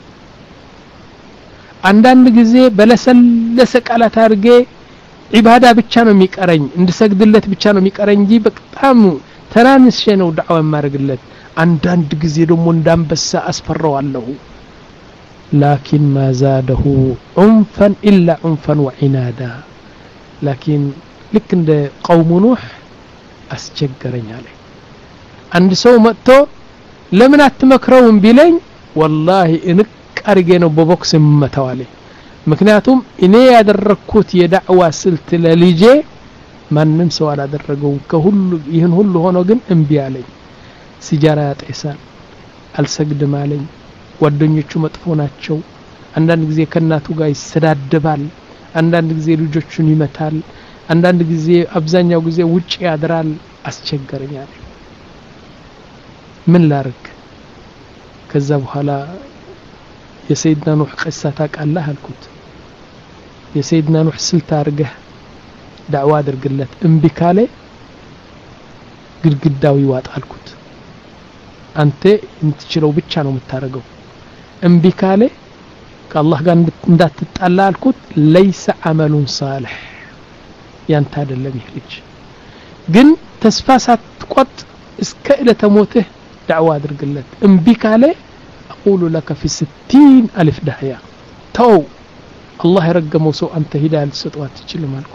አንዳንድ ጊዜ በለሰለሰ ቃላት አርጌ ኢባዳ ብቻ ነው የሚቀረኝ እንድሰግድለት ብቻ ነው የሚቀረኝ እንጂ በጣም ተናንሽ ነው ዳዓ ማረግለት አንዳንድ ጊዜ ደግሞ እንዳንበሳ አስፈራዋለሁ لكن ما زاده عنفا إلا عنفا وعنادا لكن لك عند قوم نوح أسجقرن عليه عند سو متو لمن أتمكرون بلين والله إنك أرجينو ببوكس متوالي مكنياتهم إني أدركوت يدعوى سلت لليجي من نمسوا على درجون كهل يهن هل هونو جن انبي علي سجارات إحسان السجد مالي ጓደኞቹ መጥፎ ናቸው አንዳንድ ጊዜ ከናቱ ጋር ይሰዳደባል አንዳንድ ጊዜ ልጆቹን ይመታል አንዳንድ ጊዜ አብዛኛው ጊዜ ውጪ ያድራል አስቸገረኛል ምን ላርክ ከዛ በኋላ የሰይድና ኑህ قصه ታቃለህ አልኩት የሰይድና ኑህ ስልት አርገህ ዳዕዋ አድርግለት እምቢ ካለ ግድግዳው ይዋጣልኩት አንተ እንትችለው ብቻ ነው የምታረገው እምቢ ካለ ከአላህ ጋር እንዳትጣላ አልኩት ليس عمل صالح ያንተ አይደለም ይልጅ ግን ተስፋ ሳትቆጥ እስከ ለተሞትህ ዳዕዋ አድርግለት እምቢ ካለ اقول لك في ستين الف داهيه تو الله يرجمው ሰው አንተ ሂዳል ሰጥዋት ትችል ማልኩ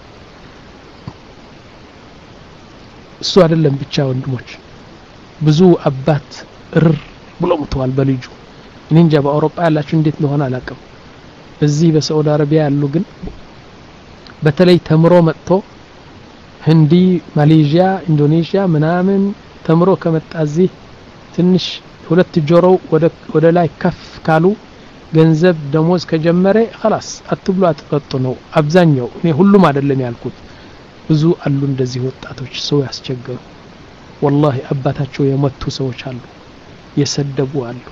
እሱ አይደለም ብቻ ወንድሞች ብዙ አባት እር ብሎ ሙተዋል በልጁ እንንጃ በአውሮፓ ያላችሁ እንዴት እንደሆነ አላቀም እዚህ በሳዑዲ አረቢያ ያሉ ግን በተለይ ተምሮ መጥቶ ህንዲ ማሌዥያ ኢንዶኔዥያ ምናምን ተምሮ ከመጣ እዚህ ትንሽ ሁለት ጆሮ ወደ ወደ ላይ ከፍ ካሉ ገንዘብ ደሞዝ ከጀመረ خلاص አትብሉ አትጠጡ ነው አብዛኛው እኔ ሁሉም አይደለም ያልኩት ብዙ አሉ እንደዚህ ወጣቶች ሰው ያስቸገሩ والله አባታቸው የመቱ ሰዎች አሉ يسدبوا عنه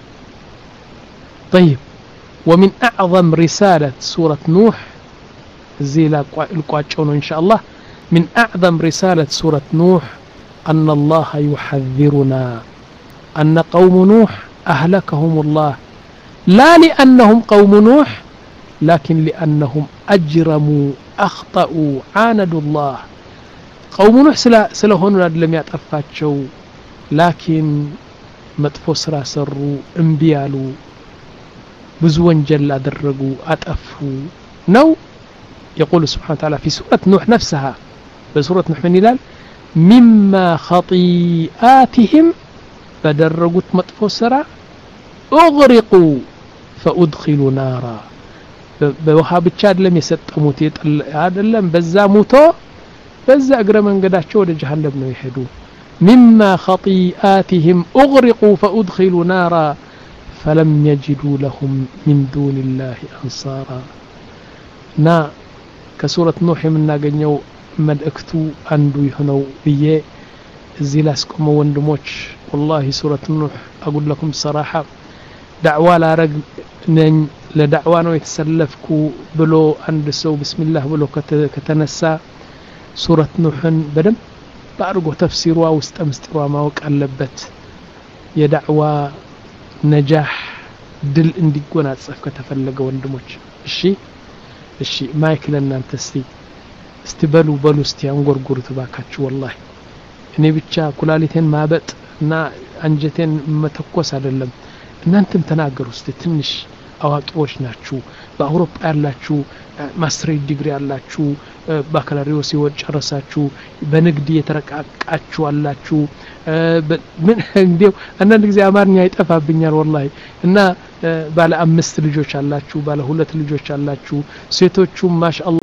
طيب ومن أعظم رسالة سورة نوح زيلا القواجون إن شاء الله من أعظم رسالة سورة نوح أن الله يحذرنا أن قوم نوح أهلكهم الله لا لأنهم قوم نوح لكن لأنهم أجرموا أخطأوا عاندوا الله قوم نوح سلا سلا هون لم يتأفاتشوا لكن መጥፎ ስራ ሰሩ እንቢያሉ ብዙ ወንጀል አደረጉ አጠፉ ነው يقول سبحانه وتعالى في سورة نوح نفسها بسورة نوح من يلال مما خطيئاتهم فدرجوا مطفو سرا اغرقوا فادخلوا نارا بوهاب تشاد لم يسطموت አይደለም በዛ ሞቶ በዛ እግረ መንገዳቸው ወደ ጀሃነም ነው ይሄዱ مما خطيئاتهم اغرقوا فادخلوا نارا فلم يجدوا لهم من دون الله انصارا نا كسوره نوح የምናገኘው መልእክቱ አንዱ ይሆነው ብዬ እዚህ ላስቆመው ወንድሞች والله سوره نوح اقول لكم صراحه دعوه ላረግ ነኝ ለዳዕዋ ነው የተሰለፍኩ ብሎ አንድ ሰው بسم الله ብሎ ከተነሳ سوره نوحን በደም ባርጎ ተፍሲሯ ውስጥ ምስጥሯ ማወቅ አለበት የዳዕዋ ነጃህ ድል እንዲጎናጸፍ ከተፈለገ ወንድሞች እሺ እሺ ማይክ ለናንተ እስቲ እስቲ በሉ በሉ እስቲ አንጎርጉሩት ባካችሁ والله እኔ ብቻ ኩላሊቴን ማበጥ እና አንጀቴን መተኮስ አይደለም እናንተም ተናገሩ እስቲ ትንሽ አዋቂዎች ናችሁ በአውሮፓ ያላችሁ ማስተር ዲግሪ ያላችሁ ባካላሪዮስ ይወጨረሳችሁ በንግድ የተረቃቃችሁ አላችሁ ምን እንዴው አንዳንድ ጊዜ አማርኛ ይጠፋብኛል والله እና ባለ አምስት ልጆች አላችሁ ባለ ሁለት ልጆች አላችሁ ሴቶቹም ማሻአላህ